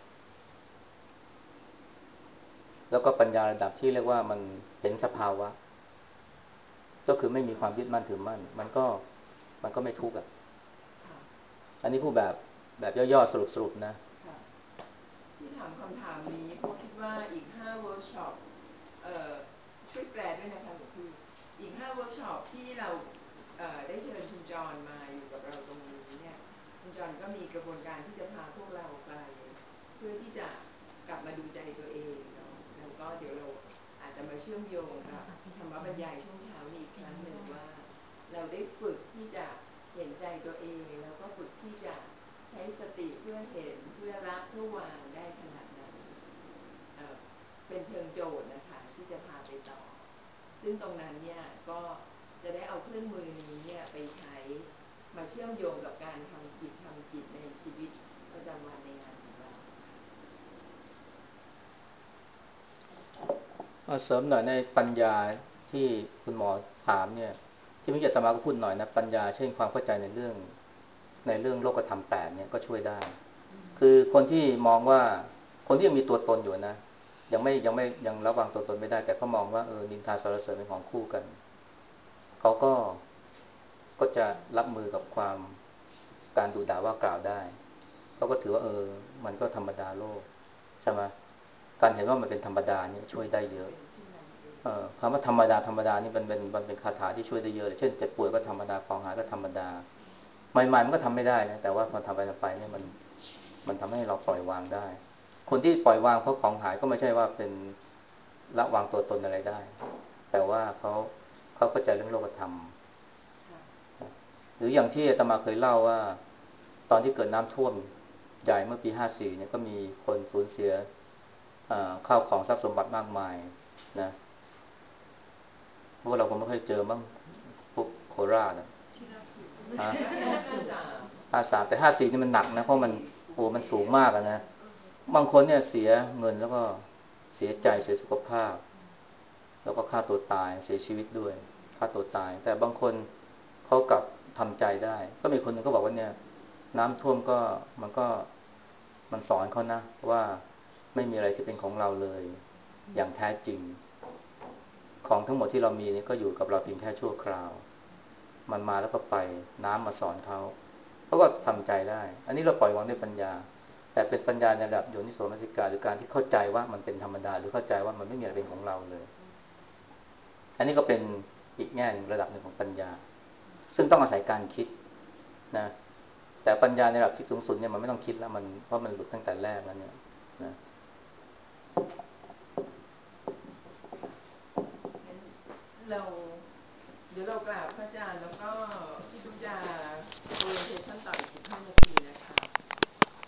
แล้วก็ปัญญาระดับที่เรียกว่ามันเห็นสภาวะก็คือไม่มีความยึดมั่นถือมั่นมันก็มันก็ไม่ทุกข์อ่ะอันนี้พูดแบบแบบย่อๆสรุปๆนะที่ถามคำถามนี้เพราะคิดว่าอีกห้าเวิร์กช็อปเอ่อช่วยแปลด้วยนะคะหลวงพี่อีกห้าเวิร์กช็อปที่เราเอ่อได้เชิญคุณจรมาอยู่กับเราตรงนี้เนี่ยคุณจรก็มีกระบวนการที่จะพาพวกเราไปเพื่อที่จะกลับมาดูใจตัวเองเนาะแล้วก็เดี๋ยวเราอาจจะมาเชื่อมโยงกับธรรมบรรยายช่วงเช้านี้อีกครั้งหนึ่งว่าเราได้ฝึกที่จะเห็นใจตัวเองแล้วก็ฝึกที่จะใช้สติเพื่อเห็นเพื่อละเพื่อวางได้ขนาดไหน เอ่อเป็นเชิงโจทย์นะคะที่จะพาไปต่อซึ่งตรงนั้นเนี่ยก็จะได้เอาเครื่องมือนี้เนี่ยไปใช้มาเชื่อมโยงกับการทำกิจทำจิตในชีวิตประจำวันในงานของเราเอาเสริมหน่อยในปัญญาที่คุณหมอถามเนี่ยที่มิจฉาตมาก็พูดหน่อยนะปัญญาเช่นความเข้าใจในเรื่องในเรื่องโลกธรรมแปดเนี่ยก็ช่วยได้คือคนที่มองว่าคนที่ยังมีตัวตนอยู่นะยังไม่ยังไม่ยังระวังตัวตนไม่ได้แต่เขามองว่าเออนินทาสรรเสริญเป็นของคู่กันเขาก็ก็จะรับมือกับความการดูด่าว่ากล่าวได้เขาก็ถือว่าเออมันก็ธรรมดาโลกใช่ไหมการเห็นว่ามันเป็นธรรมดาเนี่ยช่วยได้เยอะ เอ่อคำว่าธรรมดาธรรมดานี่มันเป็นมันเป็นคาถาที่ช่วยได้เยอะเลยเช่นเจ็บป่วยก็ธรรมดาของหายก็ธรรมดาใหม่ๆมันก็ทำไม่ได้นะแต่ว่าพอทำไปทำไปเนี่ยมันมันทำให้เราปล่อยวางได้คนที่ปล่อยวางเพราะของหายก็ไม่ใช่ว่าเป็นละวางตัวตนอะไรได้แต่ว่าเขาเขาเข้าใจเรื่องโลกธรรมหรืออย่างที่อาตมาเคยเล่าว่าตอนที่เกิดน้ำท่วมใหญ่เมื่อปีห้าสี่เนี่ยก็มีคนสูญเสียข้าวของทรัพย์สมบัติมากมายนะ พวกเราคงไม่เคยเจอมั้งพวกโคราชอ่ะฮะห้าสามแต่ห้าสี่นี่มันหนักนะเพราะมันโอ้มันสูงมากอะนะบางคนเนี่ยเสียเงินแล้วก็เสียใจเสียสุขภาพแล้วก็ฆ่าตัวตายเสียชีวิตด้วยฆ่าตัวตายแต่บางคนเขากลับทำใจได้ก็มีคนหนึ่งก็บอกว่าเนี่ยน้ำท่วมก็มันก็มันสอนเขานะว่าไม่มีอะไรที่เป็นของเราเลยอย่างแท้จริง ของทั้งหมดที่เรามีนี่ก็อยู่กับเราเพียงแค่ชั่วคราว มันมาแล้วก็ไปน้ำมาสอนเขาเขาก็ทำใจได้ อันนี้เราปล่อยวางด้วยปัญญา แต่เป็นปัญญาในระดับโยนิโสมนสิการหรือการที่เข้าใจว่ามันเป็นธรรมดาหรือเข้าใจว่ามันไม่มีอะไรเป็นของเราเลย อันนี้ก็เป็นอีกแง่หนึ่งระดับหนึ่งของปัญญา ซึ่งต้องอาศัยการคิดนะแต่ปัญญาในระดับที่สูงสุดเนี่ยมันไม่ต้องคิดแล้วมันเพราะมันหลุดตั้งแต่แรกแล้วเนี่ยนะเราเดี๋ยวเรากราบพระอาจารย์แล้วก็พี่ตุ๊กจะ